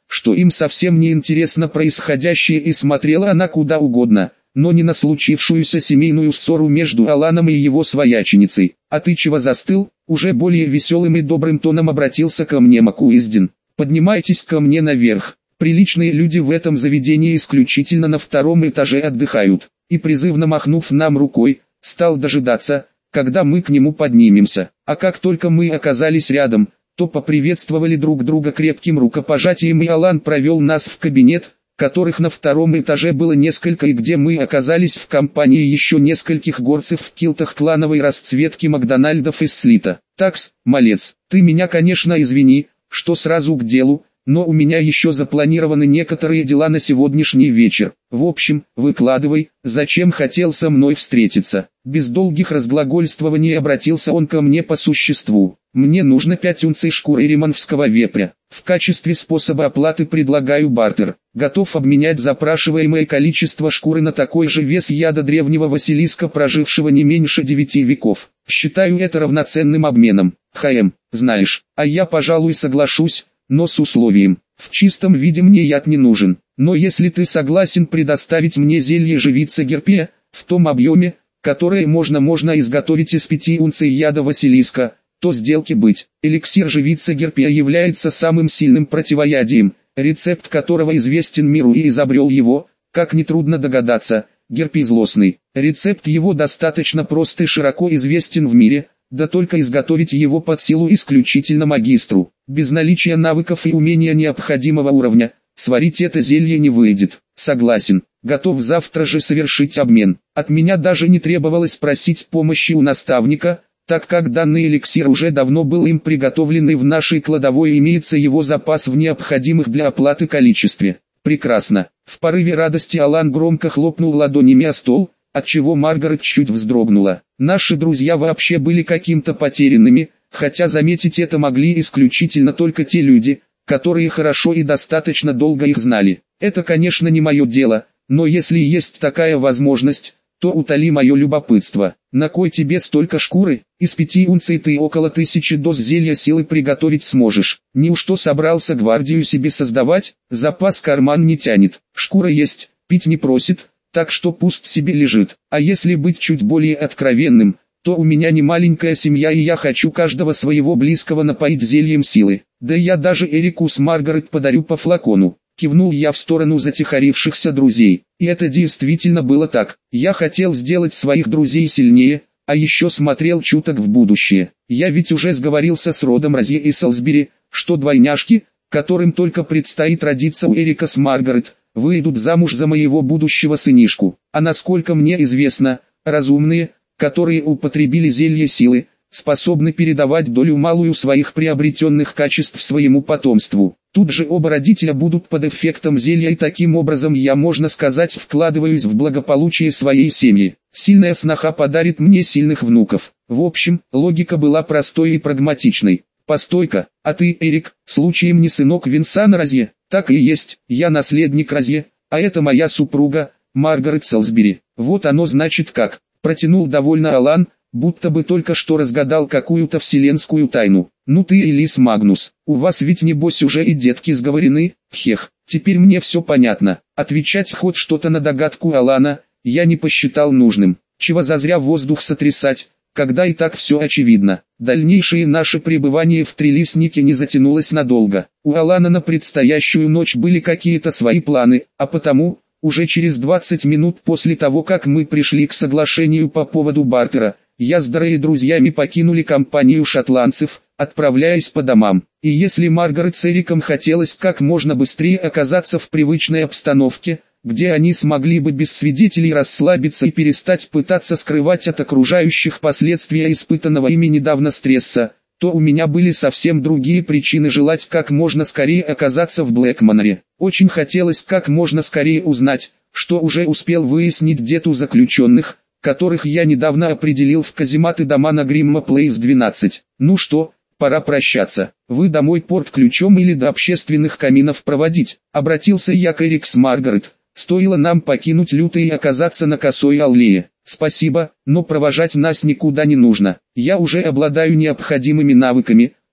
что им совсем не интересно происходящее, и смотрела она куда угодно, но не на случившуюся семейную ссору между Аланом и его свояченицей. «А ты чего застыл?» Уже более веселым и добрым тоном обратился ко мне Макуиздин. «Поднимайтесь ко мне наверх. Приличные люди в этом заведении исключительно на втором этаже отдыхают». И призывно махнув нам рукой, стал дожидаться, когда мы к нему поднимемся. А как только мы оказались рядом, то поприветствовали друг друга крепким рукопожатием, и Алан провел нас в кабинет, которых на втором этаже было несколько, и где мы оказались в компании еще нескольких горцев в килтах клановой расцветки Макдональдов из Слита. «Такс, малец, ты меня, конечно, извини, что сразу к делу, но у меня еще запланированы некоторые дела на сегодняшний вечер. В общем, выкладывай, зачем хотел со мной встретиться». Без долгих разглагольствований обратился он ко мне по существу. «Мне нужно пять унций шкуры римановского вепря. В качестве способа оплаты предлагаю бартер. Готов обменять запрашиваемое количество шкуры на такой же вес яда древнего Василиска, прожившего не меньше девяти веков. Считаю это равноценным обменом. ХМ, знаешь, а я, пожалуй, соглашусь, но с условием. В чистом виде мне яд не нужен. Но если ты согласен предоставить мне зелье живица Герпия, в том объеме, которое можно можно изготовить из пяти унций яда Василиска, то сделки быть. Эликсир живица Герпия является самым сильным противоядием, рецепт которого известен миру, и изобрел его, как нетрудно догадаться, Герпий Злостный. Рецепт его достаточно прост и широко известен в мире, да только изготовить его под силу исключительно магистру. Без наличия навыков и умения необходимого уровня, сварить это зелье не выйдет. Согласен, готов завтра же совершить обмен. От меня даже не требовалось просить помощи у наставника, так как данный эликсир уже давно был им приготовлен, и в нашей кладовой имеется его запас в необходимых для оплаты количестве. Прекрасно. В порыве радости Алан громко хлопнул ладонями о стол, отчего Маргарет чуть вздрогнула. Наши друзья вообще были каким-то потерянными, хотя заметить это могли исключительно только те люди, которые хорошо и достаточно долго их знали. Это, конечно, не мое дело, но если есть такая возможность, то утоли мое любопытство. На кой тебе столько шкуры? Из пяти унций ты около тысячи доз зелья силы приготовить сможешь. Неужто собрался гвардию себе создавать? Запас карман не тянет. Шкура есть, пить не просит, так что пусть себе лежит. А если быть чуть более откровенным, то у меня не маленькая семья, и я хочу каждого своего близкого напоить зельем силы. Да я даже Эрику с Маргарет подарю по флакону. Кивнул я в сторону затихарившихся друзей. И это действительно было так. Я хотел сделать своих друзей сильнее, а еще смотрел чуток в будущее. Я ведь уже сговорился с родом Розье и Солсбери, что двойняшки, которым только предстоит родиться у Эрика с Маргарет, выйдут замуж за моего будущего сынишку. А насколько мне известно, разумные, которые употребили зелье силы, способны передавать долю малую своих приобретенных качеств своему потомству. Тут же оба родителя будут под эффектом зелья, и таким образом я, можно сказать, вкладываюсь в благополучие своей семьи. Сильная сноха подарит мне сильных внуков. В общем, логика была простой и прагматичной. Постой-ка, а ты, Эрик, случаем не сынок Винсана Розье? Так и есть, я наследник Розье, а это моя супруга, Маргарет Солсбери. Вот оно значит как. Протянул довольно Алан, будто бы только что разгадал какую-то вселенскую тайну. Ну ты, Элис Магнус, у вас ведь небось уже и детки сговорены? Хех, теперь мне все понятно. Отвечать хоть что-то на догадку Алана я не посчитал нужным. Чего зазря воздух сотрясать, когда и так все очевидно. Дальнейшее наше пребывание в Трилистнике не затянулось надолго. У Алана на предстоящую ночь были какие-то свои планы, а потому, уже через двадцать минут после того, как мы пришли к соглашению по поводу бартера, я с Дорой и друзьями покинули компанию шотландцев, отправляясь по домам. И если Маргарет с Эриком хотелось как можно быстрее оказаться в привычной обстановке, где они смогли бы без свидетелей расслабиться и перестать пытаться скрывать от окружающих последствия испытанного ими недавно стресса, то у меня были совсем другие причины желать как можно скорее оказаться в Блэкманоре. Очень хотелось как можно скорее узнать, что уже успел выяснить дед у заключенных, которых я недавно определил в казематы дома на Гримма Плейс двенадцать. Ну что, пора прощаться. Вы домой порт ключом или до общественных каминов проводить? Обратился я к Эрик с Маргарет. Стоило нам покинуть Лютый и оказаться на Косой аллее. Спасибо, но провожать нас никуда не нужно. Я уже обладаю необходимыми навыками,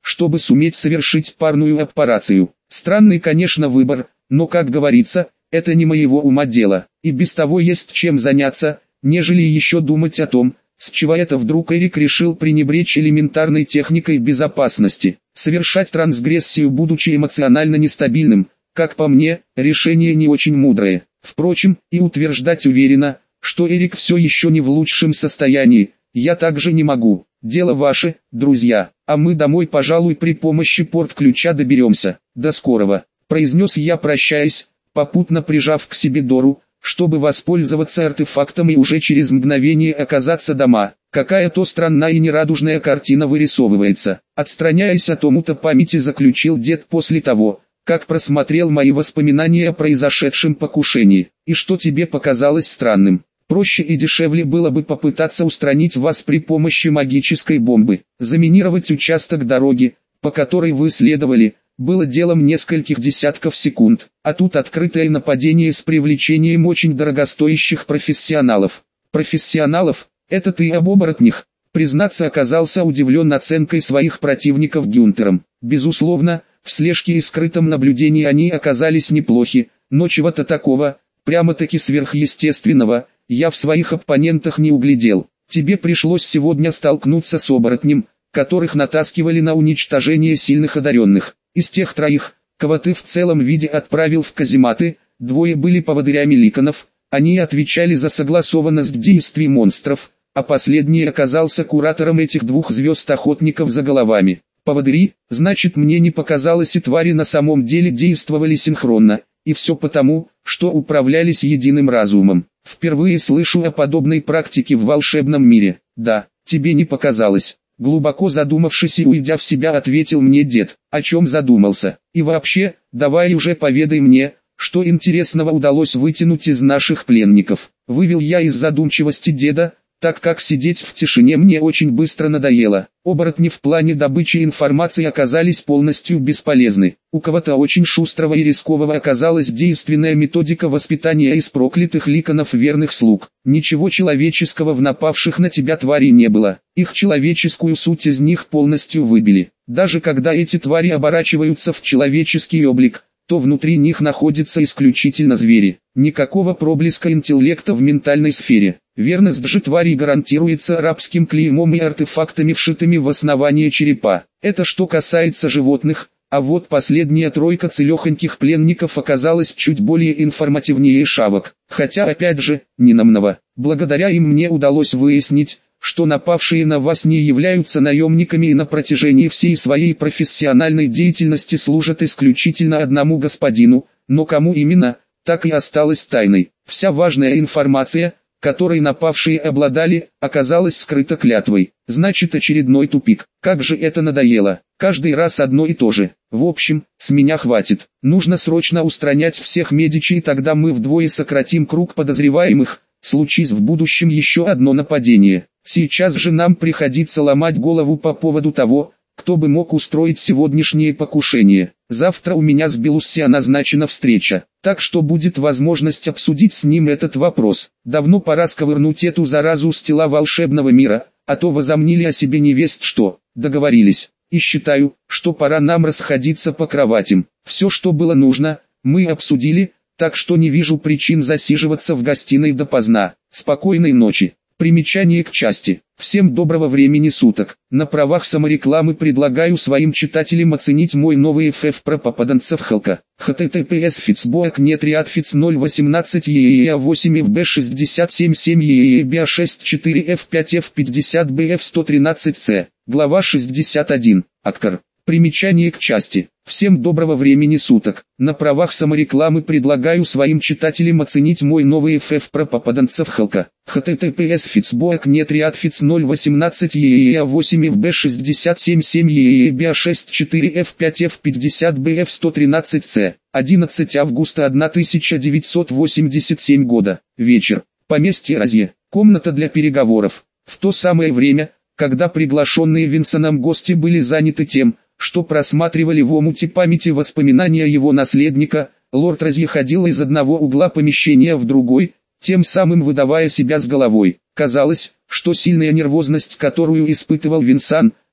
чтобы суметь совершить парную операцию. Странный, конечно, выбор, но, как говорится, это не моего ума дело, и без того есть чем заняться, нежели еще думать о том, с чего это вдруг Эрик решил пренебречь элементарной техникой безопасности. Совершать трансгрессию, будучи эмоционально нестабильным, как по мне, решение не очень мудрое. Впрочем, и утверждать уверенно, что Эрик все еще не в лучшем состоянии, я также не могу. Дело ваше, друзья, а мы домой, пожалуй, при помощи порт-ключа доберемся. До скорого, произнес я, прощаясь, попутно прижав к себе Дору, чтобы воспользоваться артефактом и уже через мгновение оказаться дома. Какая-то странная и нерадужная картина вырисовывается. Отстраняясь от омута памяти, заключил дед после того, как просмотрел мои воспоминания о произошедшем покушении. И что тебе показалось странным? Проще и дешевле было бы попытаться устранить вас при помощи магической бомбы. Заминировать участок дороги, по которой вы следовали, было делом нескольких десятков секунд, а тут открытое нападение с привлечением очень дорогостоящих профессионалов. Профессионалов? Это ты об оборотнях? Признаться, оказался удивлен оценкой своих противников Гюнтером. Безусловно, в слежке и скрытом наблюдении они оказались неплохи, но чего-то такого, прямо-таки сверхъестественного, я в своих оппонентах не углядел. Тебе пришлось сегодня столкнуться с оборотнем, которых натаскивали на уничтожение сильных одаренных. Из тех троих, кого ты в целом виде отправил в казематы, двое были поводырями ликанов, они отвечали за согласованность действий монстров, а последний оказался куратором этих двух звезд охотников за головами. Поводыри, значит, мне не показалось, и твари на самом деле действовали синхронно, и все потому, что управлялись единым разумом. Впервые слышу о подобной практике в волшебном мире. Да, тебе не показалось. Глубоко задумавшись и уйдя в себя, ответил мне дед. О чем задумался? И вообще, давай уже поведай мне, что интересного удалось вытянуть из наших пленников. Вывел я из задумчивости деда, так как сидеть в тишине мне очень быстро надоело. Оборотни в плане добычи информации оказались полностью бесполезны. У кого-то очень шустрого и рискового оказалась действенная методика воспитания из проклятых ликанов верных слуг. Ничего человеческого в напавших на тебя тварей не было. Их человеческую суть из них полностью выбили. Даже когда эти твари оборачиваются в человеческий облик, то внутри них находятся исключительно звери. Никакого проблеска интеллекта в ментальной сфере. Верность же тварей гарантируется рабским клеймом и артефактами, вшитыми в основание черепа. Это что касается животных, а вот последняя тройка целехоньких пленников оказалась чуть более информативнее шавок. Хотя опять же, не намного. Благодаря им мне удалось выяснить, что напавшие на вас не являются наемниками и на протяжении всей своей профессиональной деятельности служат исключительно одному господину, но кому именно, так и осталось тайной. Вся важная информация, которой напавшие обладали, оказалась скрыта клятвой. Значит, очередной тупик. Как же это надоело. Каждый раз одно и то же. В общем, с меня хватит. Нужно срочно устранять всех Медичи, и тогда мы вдвое сократим круг подозреваемых. Случись в будущем еще одно нападение. Сейчас же нам приходится ломать голову по поводу того, кто бы мог устроить сегодняшнее покушение. Завтра у меня с Белусси назначена встреча, так что будет возможность обсудить с ним этот вопрос. Давно пора сковырнуть эту заразу с тела волшебного мира, а то возомнили о себе невесть что. Договорились. И считаю, что пора нам расходиться по кроватям. Все, что было нужно, мы обсудили, так что не вижу причин засиживаться в гостиной допоздна. Спокойной ночи. Примечание к части. Всем доброго времени суток. На правах саморекламы предлагаю своим читателям оценить мой новый эф эф про попаданцев Халка. https фицбоек нет риадфиц ноль восемнадцать ееа восемь эф бэ шестьдесят семь семь ееа биа шесть четыре эф пять эф пятьдесят бэ эф сто тринадцать цэ. Глава шестьдесят один. Актор. Примечание к части. Всем доброго времени суток. На правах саморекламы предлагаю своим читателям оценить мой новый эф эф про попаданцев Халка. https фицбоек нет риадфиц ноль восемнадцать ееа восемь эф бэ шестьдесят семь семь ееа биа шесть четыре эф пять эф пятьдесят бэ эф сто тринадцать цэ. одиннадцатого августа тысяча девятьсот восемьдесят седьмого года. Вечер. Поместье Розье. Комната для переговоров. В то самое время, когда приглашенные Винсоном гости были заняты тем, что просматривали в омуте памяти воспоминания его наследника, лорд Розье ходил из одного угла помещения в другой, тем самым выдавая себя с головой. Казалось, что сильная нервозность, которую испытывал Винсан,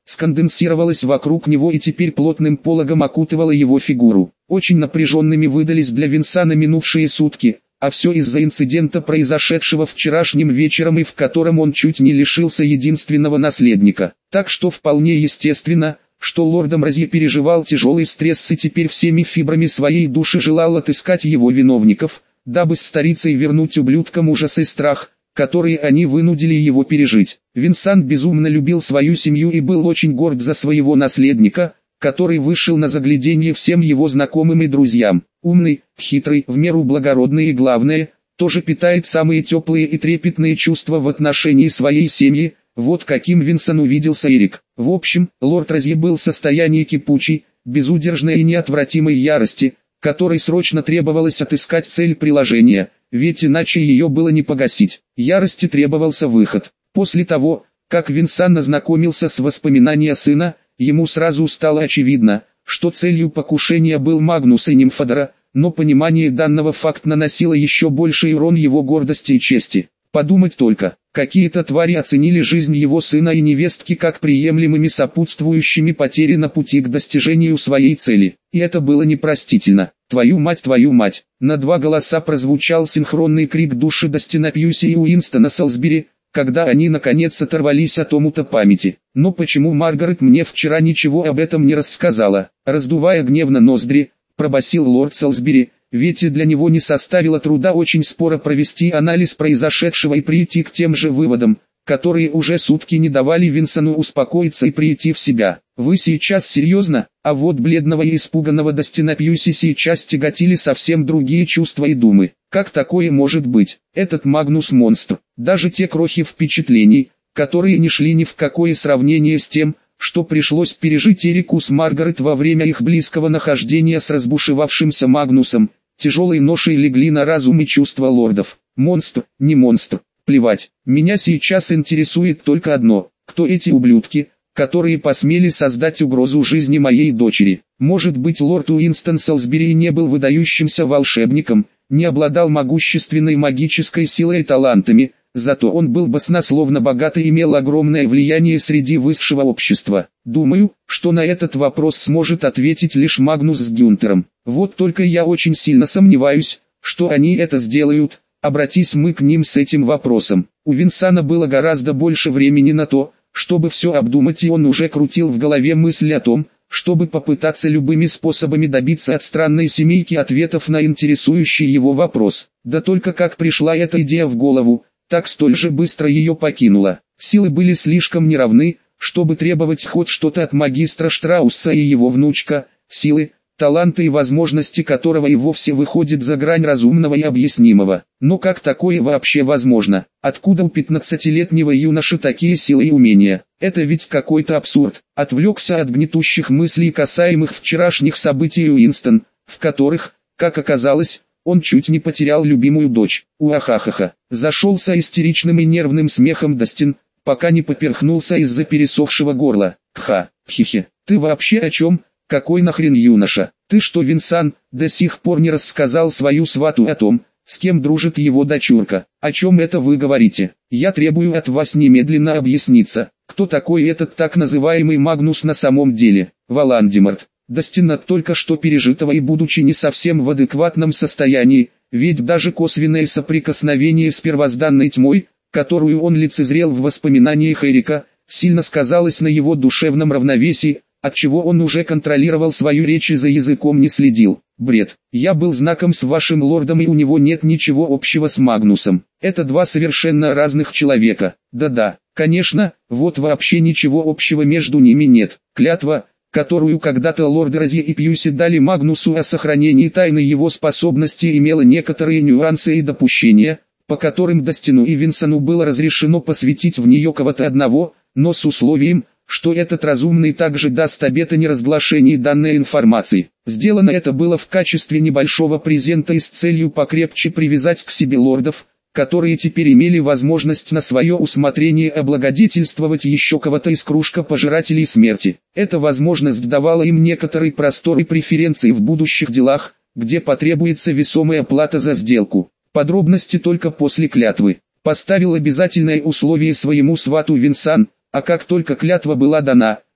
сконденсировалась вокруг него и теперь плотным пологом окутывала его фигуру. Очень напряженными выдались для Винсана минувшие сутки, а все из-за инцидента, произошедшего вчерашним вечером и в котором он чуть не лишился единственного наследника. Так что вполне естественно, что лорд Амбразье переживал тяжелый стресс и теперь всеми фибрами своей души желал отыскать его виновников, дабы с старицей вернуть ублюдкам ужас и страх, которые они вынудили его пережить. Винсан безумно любил свою семью и был очень горд за своего наследника, который вышел на загляденье всем его знакомым и друзьям. Умный, хитрый, в меру благородный и главное, тоже питает самые теплые и трепетные чувства в отношении своей семьи. Вот каким Винсан увиделся Эрик. В общем, лорд Розье был в состоянии кипучей, безудержной и неотвратимой ярости, которой срочно требовалось отыскать цель приложения, ведь иначе ее было не погасить. Ярости требовался выход. После того, как Винсан ознакомился с воспоминаниями сына, ему сразу стало очевидно, что целью покушения был Магнус и Нимфодора, но понимание данного факта наносило еще больший урон его гордости и чести. Подумать только, какие-то твари оценили жизнь его сына и невестки как приемлемыми сопутствующими потери на пути к достижению своей цели. И это было непростительно. «Твою мать, твою мать!» На два голоса прозвучал синхронный крик души Дастина Пьюси и Уинстона Солсбери, когда они наконец оторвались от омута памяти. «Но почему Маргарет мне вчера ничего об этом не рассказала?» Раздувая гневно ноздри, пробасил лорд Солсбери, ведь и для него не составило труда очень споро провести анализ произошедшего и прийти к тем же выводам, которые уже сутки не давали Винсану успокоиться и прийти в себя. «Вы сейчас серьезно?» А вот бледного и испуганного Дастина Пьюси сейчас тяготили совсем другие чувства и думы. Как такое может быть? Этот Магнус монстр. Даже те крохи впечатлений, которые не шли ни в какое сравнение с тем, что пришлось пережить Эрику с Маргарет во время их близкого нахождения с разбушевавшимся Магнусом, тяжелой ношей легли на разум и чувства лордов. Монстр, не монстр, плевать. Меня сейчас интересует только одно: кто эти ублюдки, которые посмели создать угрозу жизни моей дочери? Может быть, лорд Уинстон Солсбери не был выдающимся волшебником, не обладал могущественной магической силой и талантами, зато он был баснословно богат и имел огромное влияние среди высшего общества. Думаю, что на этот вопрос сможет ответить лишь Магнус с Гюнтером. Вот только я очень сильно сомневаюсь, что они это сделают. Обратись мы к ним с этим вопросом. У Винсана было гораздо больше времени на то, чтобы все обдумать, и он уже крутил в голове мысли о том, чтобы попытаться любыми способами добиться от странной семейки ответов на интересующий его вопрос. Да только как пришла эта идея в голову, так столь же быстро ее покинула. Силы были слишком неравны, чтобы требовать хоть что-то от магистра Штрауса и его внучка, силы, таланты и возможности которого и вовсе выходят за грань разумного и объяснимого. Но как такое вообще возможно? Откуда у пятнадцатилетнего юноши такие силы и умения? Это ведь какой-то абсурд. Отвлекся от гнетущих мыслей касаемых вчерашних событий Уинстон, в которых, как оказалось, он чуть не потерял любимую дочь. Уахахаха. Зашелся истеричным и нервным смехом Дастин, пока не поперхнулся из-за пересохшего горла. Кха, хихи, ты вообще о чем? Какой нахрен юноша? Ты что, Винсан, до сих пор не рассказал свою свату о том, с кем дружит его дочурка? О чем это вы говорите? Я требую от вас немедленно объясниться, кто такой этот так называемый Магнус на самом деле. Волан-де-Морт. Дастин от только что пережитого и будучи не совсем в адекватном состоянии, ведь даже косвенное соприкосновение с первозданной тьмой, которую он лицезрел в воспоминаниях Эрика, сильно сказалось на его душевном равновесии, отчего он уже контролировал свою речь и за языком не следил. Бред. Я был знаком с вашим лордом, и у него нет ничего общего с Магнусом. Это два совершенно разных человека. Да-да, конечно, вот вообще ничего общего между ними нет. Клятва, которую когда-то лорд Розье и Пьюси дали Магнусу о сохранении тайны его способностей, имела некоторые нюансы и допущения, по которым Дастину и Винсану было разрешено посвятить в нее кого-то одного, но с условием, что этот разумный также даст обет о неразглашении данной информации. Сделано это было в качестве небольшого презента и с целью покрепче привязать к себе лордов, которые теперь имели возможность на свое усмотрение облагодетельствовать еще кого-то из кружка пожирателей смерти. Эта возможность давала им некоторый простор и преференции в будущих делах, где потребуется весомая плата за сделку. Подробности только после клятвы. Поставил обязательное условие своему свату Винсан, а как только клятва была дана,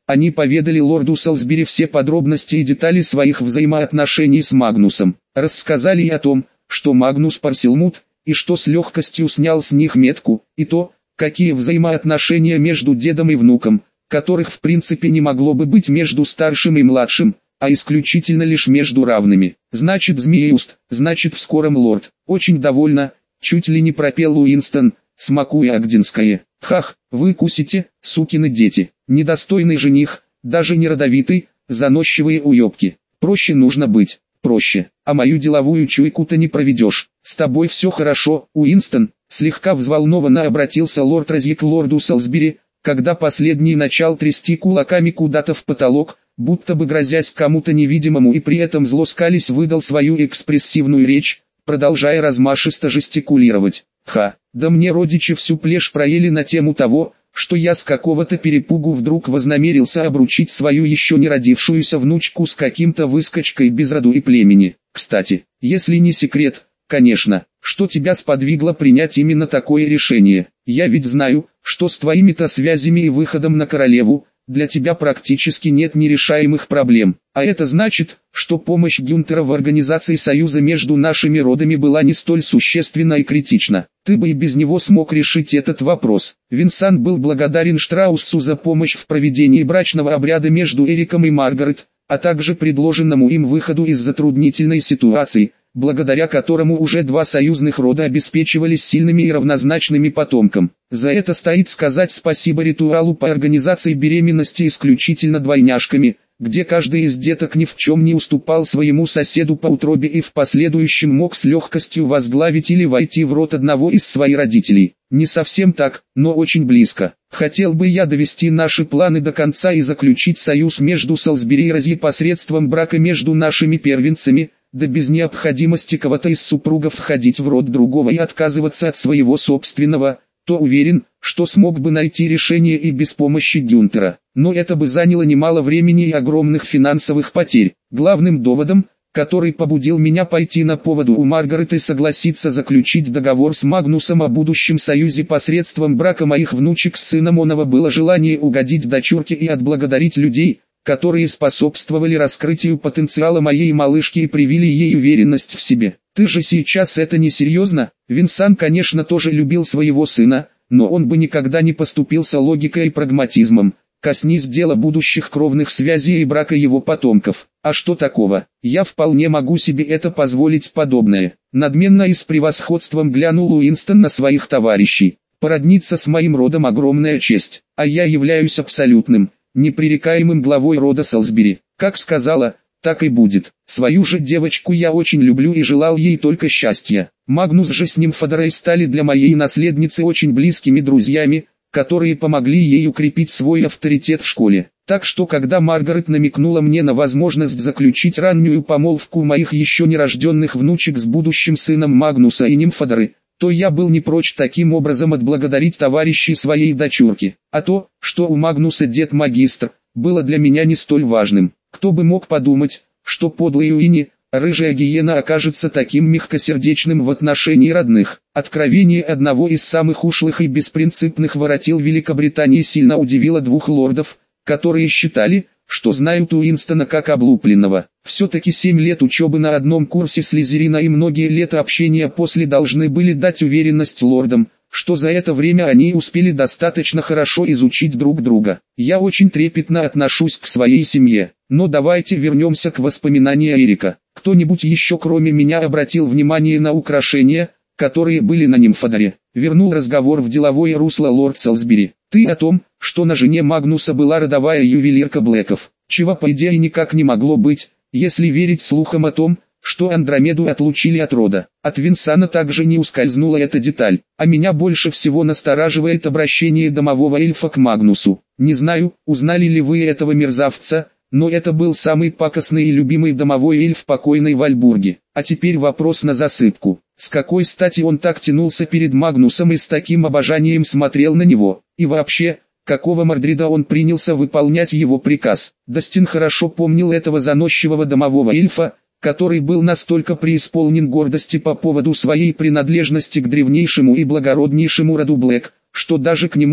Они поведали лорду Солсбери все подробности и детали своих взаимоотношений с Магнусом. Рассказали и о том, что Магнус Парселмут, и что с легкостью снял с них метку, и то, какие взаимоотношения между дедом и внуком, которых в принципе не могло бы быть между старшим и младшим, а исключительно лишь между равными. Значит Змееуст, значит в скором лорд. Очень довольна, чуть ли не пропел Уинстон, смакуя Агдинское. Хах, вы кусите, сукины дети. Недостойный жених, даже не родовитый, заносчивые уебки. Проще нужно быть, проще. А мою деловую чуйку-то не проведешь. С тобой все хорошо, Уинстон. Слегка взволнованно обратился лорд Розье к лорду Солсбери, когда последний начал трясти кулаками куда-то в потолок, будто бы грозясь кому-то невидимому, и при этом зло скались выдал свою экспрессивную речь, продолжая размашисто жестикулировать. Ха, да мне родичи всю плешь проели на тему того, что я с какого-то перепугу вдруг вознамерился обручить свою еще не родившуюся внучку с каким-то выскочкой без роду и племени. Кстати, если не секрет, конечно, что тебя сподвигло принять именно такое решение? Я ведь знаю, что с твоими-то связями и выходом на королеву, для тебя практически нет нерешаемых проблем. А это значит, что помощь Гюнтера в организации союза между нашими родами была не столь существенна и критична. Ты бы и без него смог решить этот вопрос. Винсан был благодарен Штрауссу за помощь в проведении брачного обряда между Эриком и Маргарет, а также предложенному им выходу из затруднительной ситуации, благодаря которому уже два союзных рода обеспечивались сильными и равнозначными потомкам. За это стоит сказать спасибо ритуалу по организации беременности исключительно двойняшками, где каждый из деток ни в чем не уступал своему соседу по утробе и в последующем мог с легкостью возглавить или войти в род одного из своих родителей. Не совсем так, но очень близко. Хотел бы я довести наши планы до конца и заключить союз между Солсбери и Розье посредством брака между нашими первенцами, да без необходимости кого-то из супругов входить в род другого и отказываться от своего собственного, то уверен, что смог бы найти решение и без помощи Гюнтера. Но это бы заняло немало времени и огромных финансовых потерь. Главным доводом, который побудил меня пойти на поводу у Маргарет и согласиться заключить договор с Магнусом о будущем союзе посредством брака моих внучек с сыном Онова, было желание угодить дочурке и отблагодарить людей, которые способствовали раскрытию потенциала моей малышки и привили ей уверенность в себе. Ты же сейчас это не серьезно? Винсан, конечно, тоже любил своего сына, но он бы никогда не поступился логикой и прагматизмом. Коснись дела будущих кровных связей и брака его потомков. А что такого? Я вполне могу себе это позволить подобное. Надменно и с превосходством глянул Уинстон на своих товарищей. Породниться с моим родом огромная честь, а я являюсь абсолютным, непререкаемым главой рода Солсбери. Как сказала, так и будет. Свою же девочку я очень люблю и желал ей только счастья. Магнус же с Нимфодорой стали для моей наследницы очень близкими друзьями, которые помогли ей укрепить свой авторитет в школе. Так что когда Маргарет намекнула мне на возможность заключить раннюю помолвку моих еще нерожденных внучек с будущим сыном Магнуса и Нимфодоры, то я был не прочь таким образом отблагодарить товарищей своей дочурки. А то, что у Магнуса дед магистр, было для меня не столь важным. Кто бы мог подумать, что подлый Уинни, рыжая гиена, окажется таким мягкосердечным в отношении родных. Откровение одного из самых ушлых и беспринципных воротил Великобритании сильно удивило двух лордов, которые считали, что знают Уинстона как облупленного. Все-таки семь лет учебы на одном курсе Слизерина и многие лета общения после должны были дать уверенность лордам, что за это время они успели достаточно хорошо изучить друг друга. Я очень трепетно отношусь к своей семье, но давайте вернемся к воспоминаниям Эрика. Кто-нибудь еще кроме меня обратил внимание на украшения, которые были на Нимфодоре? Вернул разговор в деловое русло лорд Солсбери. Ты о том, что на жене Магнуса была родовая ювелирка Блэков, чего по идее никак не могло быть, если верить слухам о том, что Андромеду отлучили от рода. От Винсана также не ускользнула эта деталь, а меня больше всего настораживает обращение домового эльфа к Магнусу. Не знаю, узнали ли вы этого мерзавца, но это был самый пакостный и любимый домовой эльф покойной Вальбурги. А теперь вопрос на засыпку. С какой стати он так тянулся перед Магнусом и с таким обожанием смотрел на него? И вообще, какого мордрида он принялся выполнять его приказ? Дастин хорошо помнил этого заносчивого домового эльфа, который был настолько преисполнен гордости по поводу своей принадлежности к древнейшему и благороднейшему роду Блэк, что даже к нему,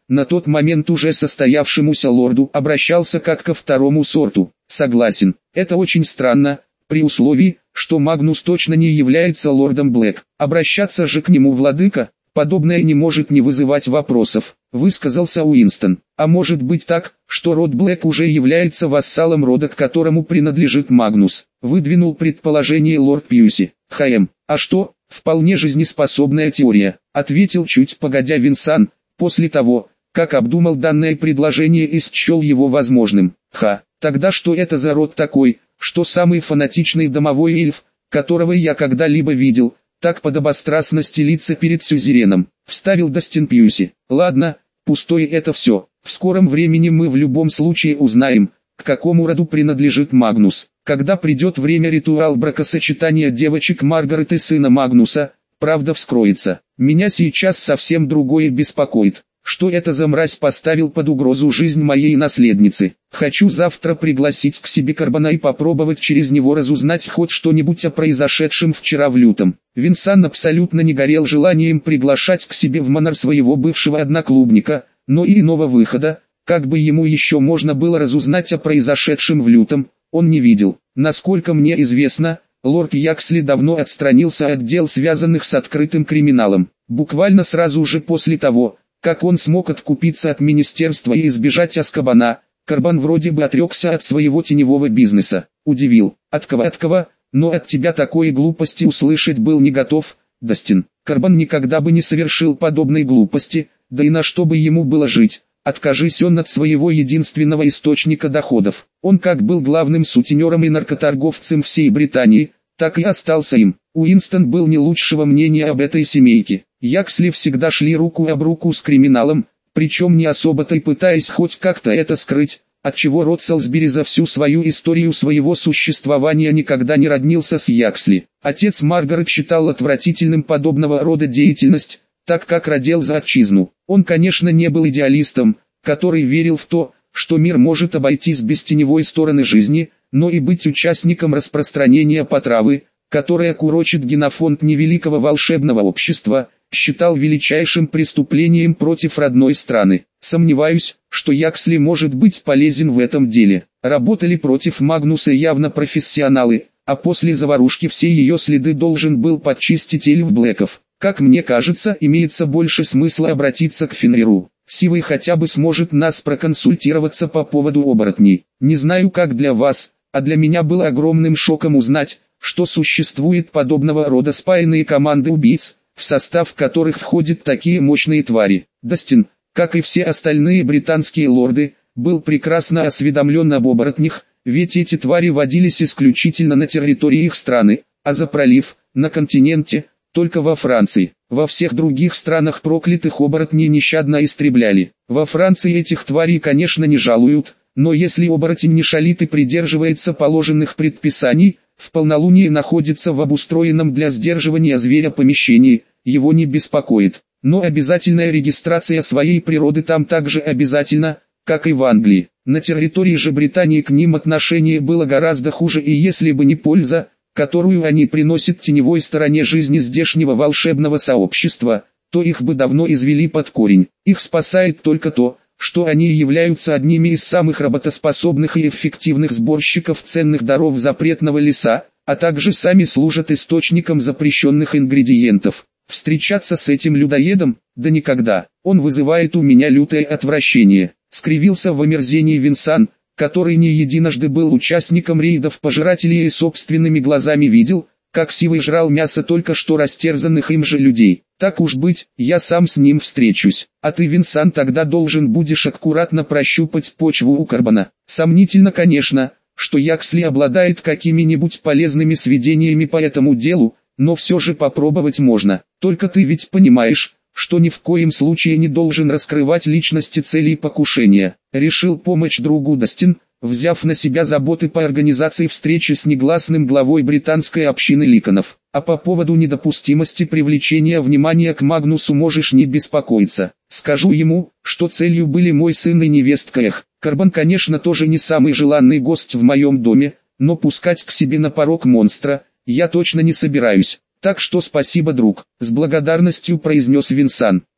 на тот момент уже состоявшемуся лорду, обращался как ко второму сорту. Согласен, это очень странно, при условии, что Магнус точно не является лордом Блэк. Обращаться же к нему владыка, подобное не может не вызывать вопросов, высказался Уинстон. А может быть так, что род Блэк уже является вассалом рода, к которому принадлежит Магнус, выдвинул предположение лорд Пьюси. Хм, а что, вполне жизнеспособная теория, ответил чуть погодя Винсан, после того, как обдумал данное предложение и счел его возможным. Ха, тогда что это за род такой, что самый фанатичный домовой эльф, которого я когда-либо видел, так подобострастно стелится перед сюзереном, вставил Дастин Пьюси. Ладно, пустое это все, в скором времени мы в любом случае узнаем, к какому роду принадлежит Магнус. Когда придет время, ритуал бракосочетания девочек Маргарет и сына Магнуса, правда вскроется. Меня сейчас совсем другое беспокоит. Что это за мразь поставил под угрозу жизнь моей наследницы? Хочу завтра пригласить к себе Карбана и попробовать через него разузнать хоть что-нибудь о произошедшем вчера в лютом. Винсан абсолютно не горел желанием приглашать к себе в Манор своего бывшего одноклубника, но и иного выхода, как бы ему еще можно было разузнать о произошедшем в лютом, он не видел. Насколько мне известно, лорд Яксли давно отстранился от дел, связанных с открытым криминалом. Буквально сразу же после того, как он смог откупиться от министерства и избежать Азкабана, Карбан вроде бы отрекся от своего теневого бизнеса. Удивил. От кого от кого, но от тебя такой глупости услышать был не готов, Дастин. Карбан никогда бы не совершил подобной глупости, да и на что бы ему было жить. Откажись он от своего единственного источника доходов. Он как был главным сутенером и наркоторговцем всей Британии, так и остался им. Уинстон был не лучшего мнения об этой семейке. Яксли всегда шли руку об руку с криминалом, причем не особо-то и пытаясь хоть как-то это скрыть, отчего род Селсбери за всю свою историю своего существования никогда не роднился с Яксли. Отец Маргарет считал отвратительным подобного рода деятельность, так как родил за отчизну. Он, конечно, не был идеалистом, который верил в то, что мир может обойтись без теневой стороны жизни, но и быть участником распространения потравы, которая курочит генофонд невеликого волшебного общества, считал величайшим преступлением против родной страны. Сомневаюсь, что Яксли может быть полезен в этом деле. Работали против Магнуса явно профессионалы, а после заварушки все ее следы должен был подчистить эльф Блэков. Как мне кажется, имеется больше смысла обратиться к Фенриру. Сивый хотя бы сможет нас проконсультироваться по поводу оборотней. Не знаю, как для вас, а для меня было огромным шоком узнать, что существует подобного рода спаянные команды убийц, в состав которых входят такие мощные твари. Дастин, как и все остальные британские лорды, был прекрасно осведомлен об оборотнях, ведь эти твари водились исключительно на территории их страны, а за пролив, на континенте, только во Франции. Во всех других странах проклятых оборотней нещадно истребляли. Во Франции этих тварей, конечно, не жалуют, но если оборотень не шалит и придерживается положенных предписаний, в полнолуние находится в обустроенном для сдерживания зверя помещении, его не беспокоит. Но обязательная регистрация своей природы там также обязательна, как и в Англии. На территории же Британии к ним отношение было гораздо хуже, и если бы не польза, которую они приносят теневой стороне жизни здешнего волшебного сообщества, то их бы давно извели под корень. Их спасает только то, что они являются одними из самых работоспособных и эффективных сборщиков ценных даров запретного леса, а также сами служат источником запрещенных ингредиентов. Встречаться с этим людоедом? Да никогда. Он вызывает у меня лютое отвращение. Скривился в омерзении Винсан, который не единожды был участником рейдов пожирателей и собственными глазами видел, как Сивый жрал мясо только что растерзанных им же людей. Так уж быть, я сам с ним встречусь. А ты, Винсан, тогда должен будешь аккуратно прощупать почву у Карбана. Сомнительно, конечно, что Яксли обладает какими-нибудь полезными сведениями по этому делу, но все же попробовать можно. Только ты ведь понимаешь, что ни в коем случае не должен раскрывать личности целей покушения. Решил помочь другу Дастин, взяв на себя заботы по организации встречи с негласным главой британской общины Ликонов. А по поводу недопустимости привлечения внимания к Магнусу можешь не беспокоиться. Скажу ему, что целью были мой сын и невестка Эх. Карбан, конечно, тоже не самый желанный гость в моем доме, но пускать к себе на порог монстра я точно не собираюсь. Так что спасибо, друг, с благодарностью произнес Винсан.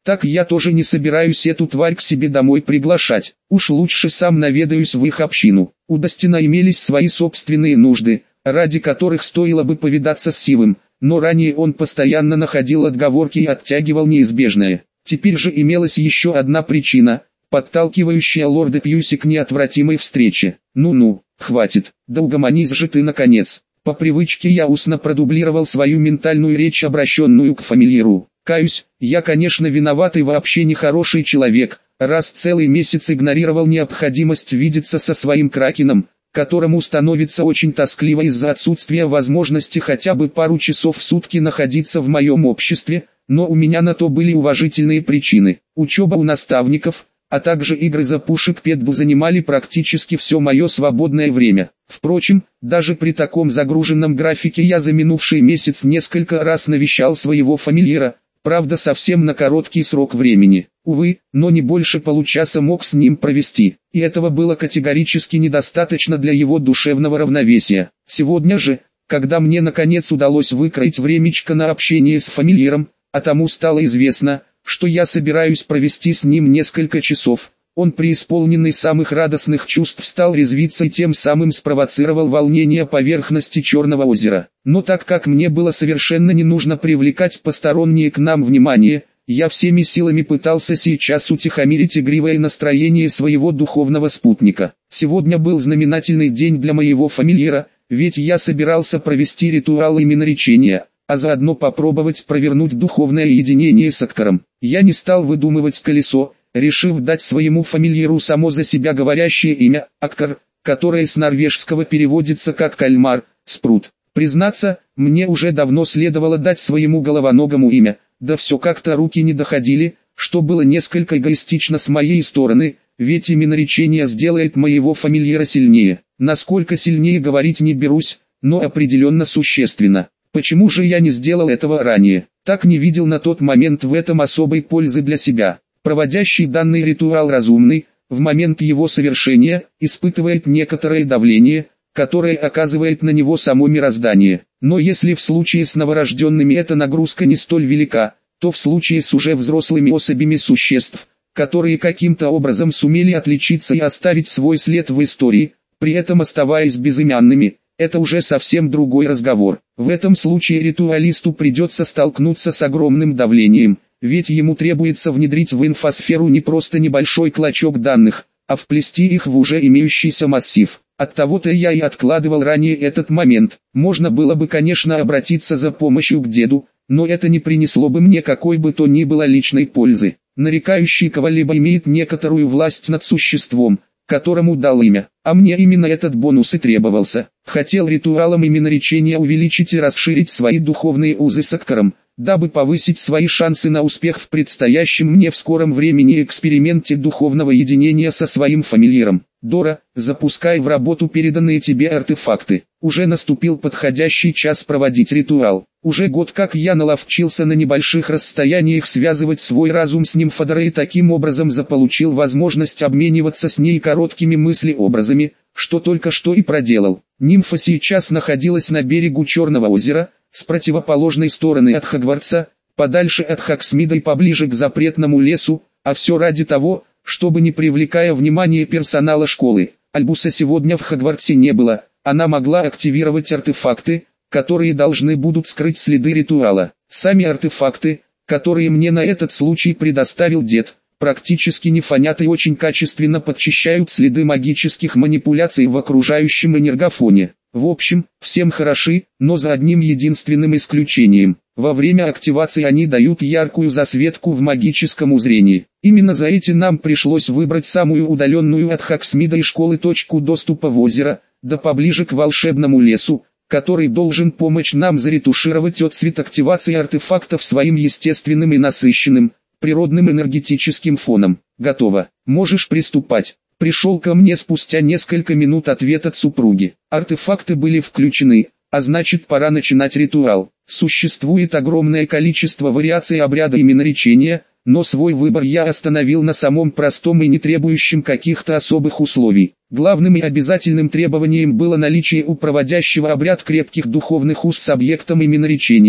Так я тоже не собираюсь эту тварь к себе домой приглашать. Уж лучше сам наведаюсь в их общину. У Дастина имелись свои собственные нужды, ради которых стоило бы повидаться с Сивым, но ранее он постоянно находил отговорки и оттягивал неизбежное. Теперь же имелась еще одна причина, подталкивающая лорда Пьюси к неотвратимой встрече. «Ну-ну, хватит, да угомонись же ты наконец». По привычке я устно продублировал свою ментальную речь, обращенную к фамильяру. «Каюсь, я, конечно, виноват и вообще нехороший человек, раз целый месяц игнорировал необходимость видеться со своим кракеном, которому становится очень тоскливо из-за отсутствия возможности хотя бы пару часов в сутки находиться в моем обществе, но у меня на то были уважительные причины. Учеба у наставников, а также игры за пушек Петбу занимали практически все мое свободное время. Впрочем, даже при таком загруженном графике я за минувший месяц несколько раз навещал своего фамильяра, правда совсем на короткий срок времени. Увы, но не больше получаса мог с ним провести, и этого было категорически недостаточно для его душевного равновесия. Сегодня же, когда мне наконец удалось выкроить времечко на общение с фамильяром, а тому стало известно, что я собираюсь провести с ним несколько часов, он, преисполненный самых радостных чувств, стал резвиться и тем самым спровоцировал волнение поверхности Черного озера. Но так как мне было совершенно не нужно привлекать посторонние к нам внимание, я всеми силами пытался сейчас утихомирить игривое настроение своего духовного спутника. Сегодня был знаменательный день для моего фамильяра, ведь я собирался провести ритуал именоречения, а заодно попробовать провернуть духовное единение с Аккаром. Я не стал выдумывать колесо, решив дать своему фамильяру само за себя говорящее имя Аккар, которое с норвежского переводится как «кальмар», «спрут». Признаться, мне уже давно следовало дать своему головоногому имя, да все как-то руки не доходили, что было несколько эгоистично с моей стороны, ведь именоречение сделает моего фамильяра сильнее. Насколько сильнее говорить не берусь, но определенно существенно. Почему же я не сделал этого ранее? Так не видел на тот момент в этом особой пользы для себя. Проводящий данный ритуал разумный, в момент его совершения, испытывает некоторое давление, которое оказывает на него само мироздание. Но если в случае с новорожденными эта нагрузка не столь велика, то в случае с уже взрослыми особями существ, которые каким-то образом сумели отличиться и оставить свой след в истории, при этом оставаясь безымянными, это уже совсем другой разговор. В этом случае ритуалисту придется столкнуться с огромным давлением, ведь ему требуется внедрить в инфосферу не просто небольшой клочок данных, а вплести их в уже имеющийся массив. Оттого-то я и откладывал ранее этот момент. Можно было бы, конечно, обратиться за помощью к деду, но это не принесло бы мне какой бы то ни было личной пользы. Нарекающий кого-либо имеет некоторую власть над существом, которому дал имя, а мне именно этот бонус и требовался. Хотел ритуалом именоречения увеличить и расширить свои духовные узы с Аккаром, дабы повысить свои шансы на успех в предстоящем мне в скором времени эксперименте духовного единения со своим фамильяром. Дора, запускай в работу переданные тебе артефакты. Уже наступил подходящий час проводить ритуал. Уже год как я наловчился на небольших расстояниях связывать свой разум с нимфодорой и таким образом заполучил возможность обмениваться с ней короткими мыслеобразами, что только что и проделал. Нимфа сейчас находилась на берегу Черного озера, с противоположной стороны от Хогвартса, подальше от Хоксмида и поближе к запретному лесу, а все ради того, чтобы, не привлекая внимания персонала школы, Альбуса сегодня в Хогвартсе не было, она могла активировать артефакты, которые должны будут скрыть следы ритуала. Сами артефакты, которые мне на этот случай предоставил дед, практически не фонят и очень качественно подчищают следы магических манипуляций в окружающем энергофоне. В общем, всем хороши, но за одним единственным исключением. Во время активации они дают яркую засветку в магическом узрении. Именно за эти нам пришлось выбрать самую удаленную от Хоксмида и школы точку доступа в озеро, да поближе к волшебному лесу, который должен помочь нам заретушировать отцвет активации артефактов своим естественным и насыщенным, природным энергетическим фоном. Готово. Можешь приступать. Пришел ко мне спустя несколько минут ответ от супруги. Артефакты были включены, а значит, пора начинать ритуал. Существует огромное количество вариаций обряда именоречения, но свой выбор я остановил на самом простом и не требующем каких-то особых условий. Главным и обязательным требованием было наличие у проводящего обряд крепких духовных уз с объектом именоречения,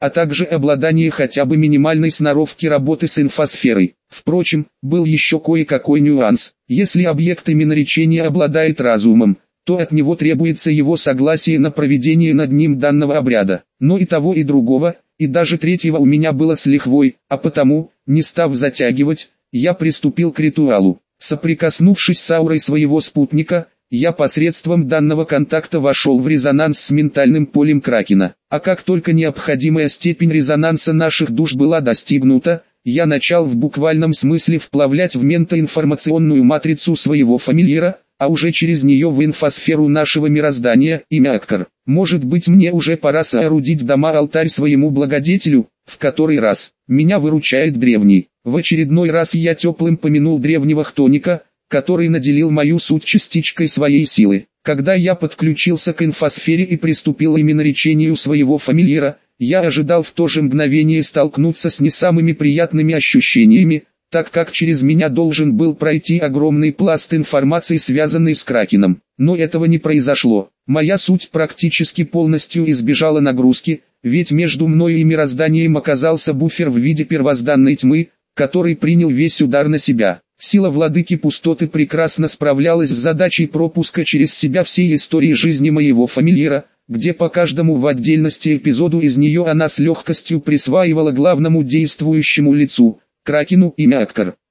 а также обладание хотя бы минимальной сноровки работы с инфосферой. Впрочем, был еще кое-какой нюанс. Если объект именоречения обладает разумом, то от него требуется его согласие на проведение над ним данного обряда. Но и того и другого, и даже третьего у меня было с лихвой, а потому, не став затягивать, я приступил к ритуалу. Соприкоснувшись с аурой своего спутника, я посредством данного контакта вошел в резонанс с ментальным полем Кракена. А как только необходимая степень резонанса наших душ была достигнута, я начал в буквальном смысле вплавлять в ментоинформационную матрицу своего фамильяра, а уже через нее в инфосферу нашего мироздания, имя Аккар. Может быть, мне уже пора соорудить дома-алтарь своему благодетелю, в который раз меня выручает древний. В очередной раз я теплым помянул древнего хтоника, который наделил мою суть частичкой своей силы. Когда я подключился к инфосфере и приступил именоречению своего фамильяра, я ожидал в то же мгновение столкнуться с не самыми приятными ощущениями, так как через меня должен был пройти огромный пласт информации, связанный с Кракеном. Но этого не произошло. Моя суть практически полностью избежала нагрузки, ведь между мной и мирозданием оказался буфер в виде первозданной тьмы, который принял весь удар на себя. Сила владыки пустоты прекрасно справлялась с задачей пропуска через себя всей истории жизни моего фамильяра, где по каждому в отдельности эпизоду из нее она с легкостью присваивала главному действующему лицу, Кракену, имя Аккар.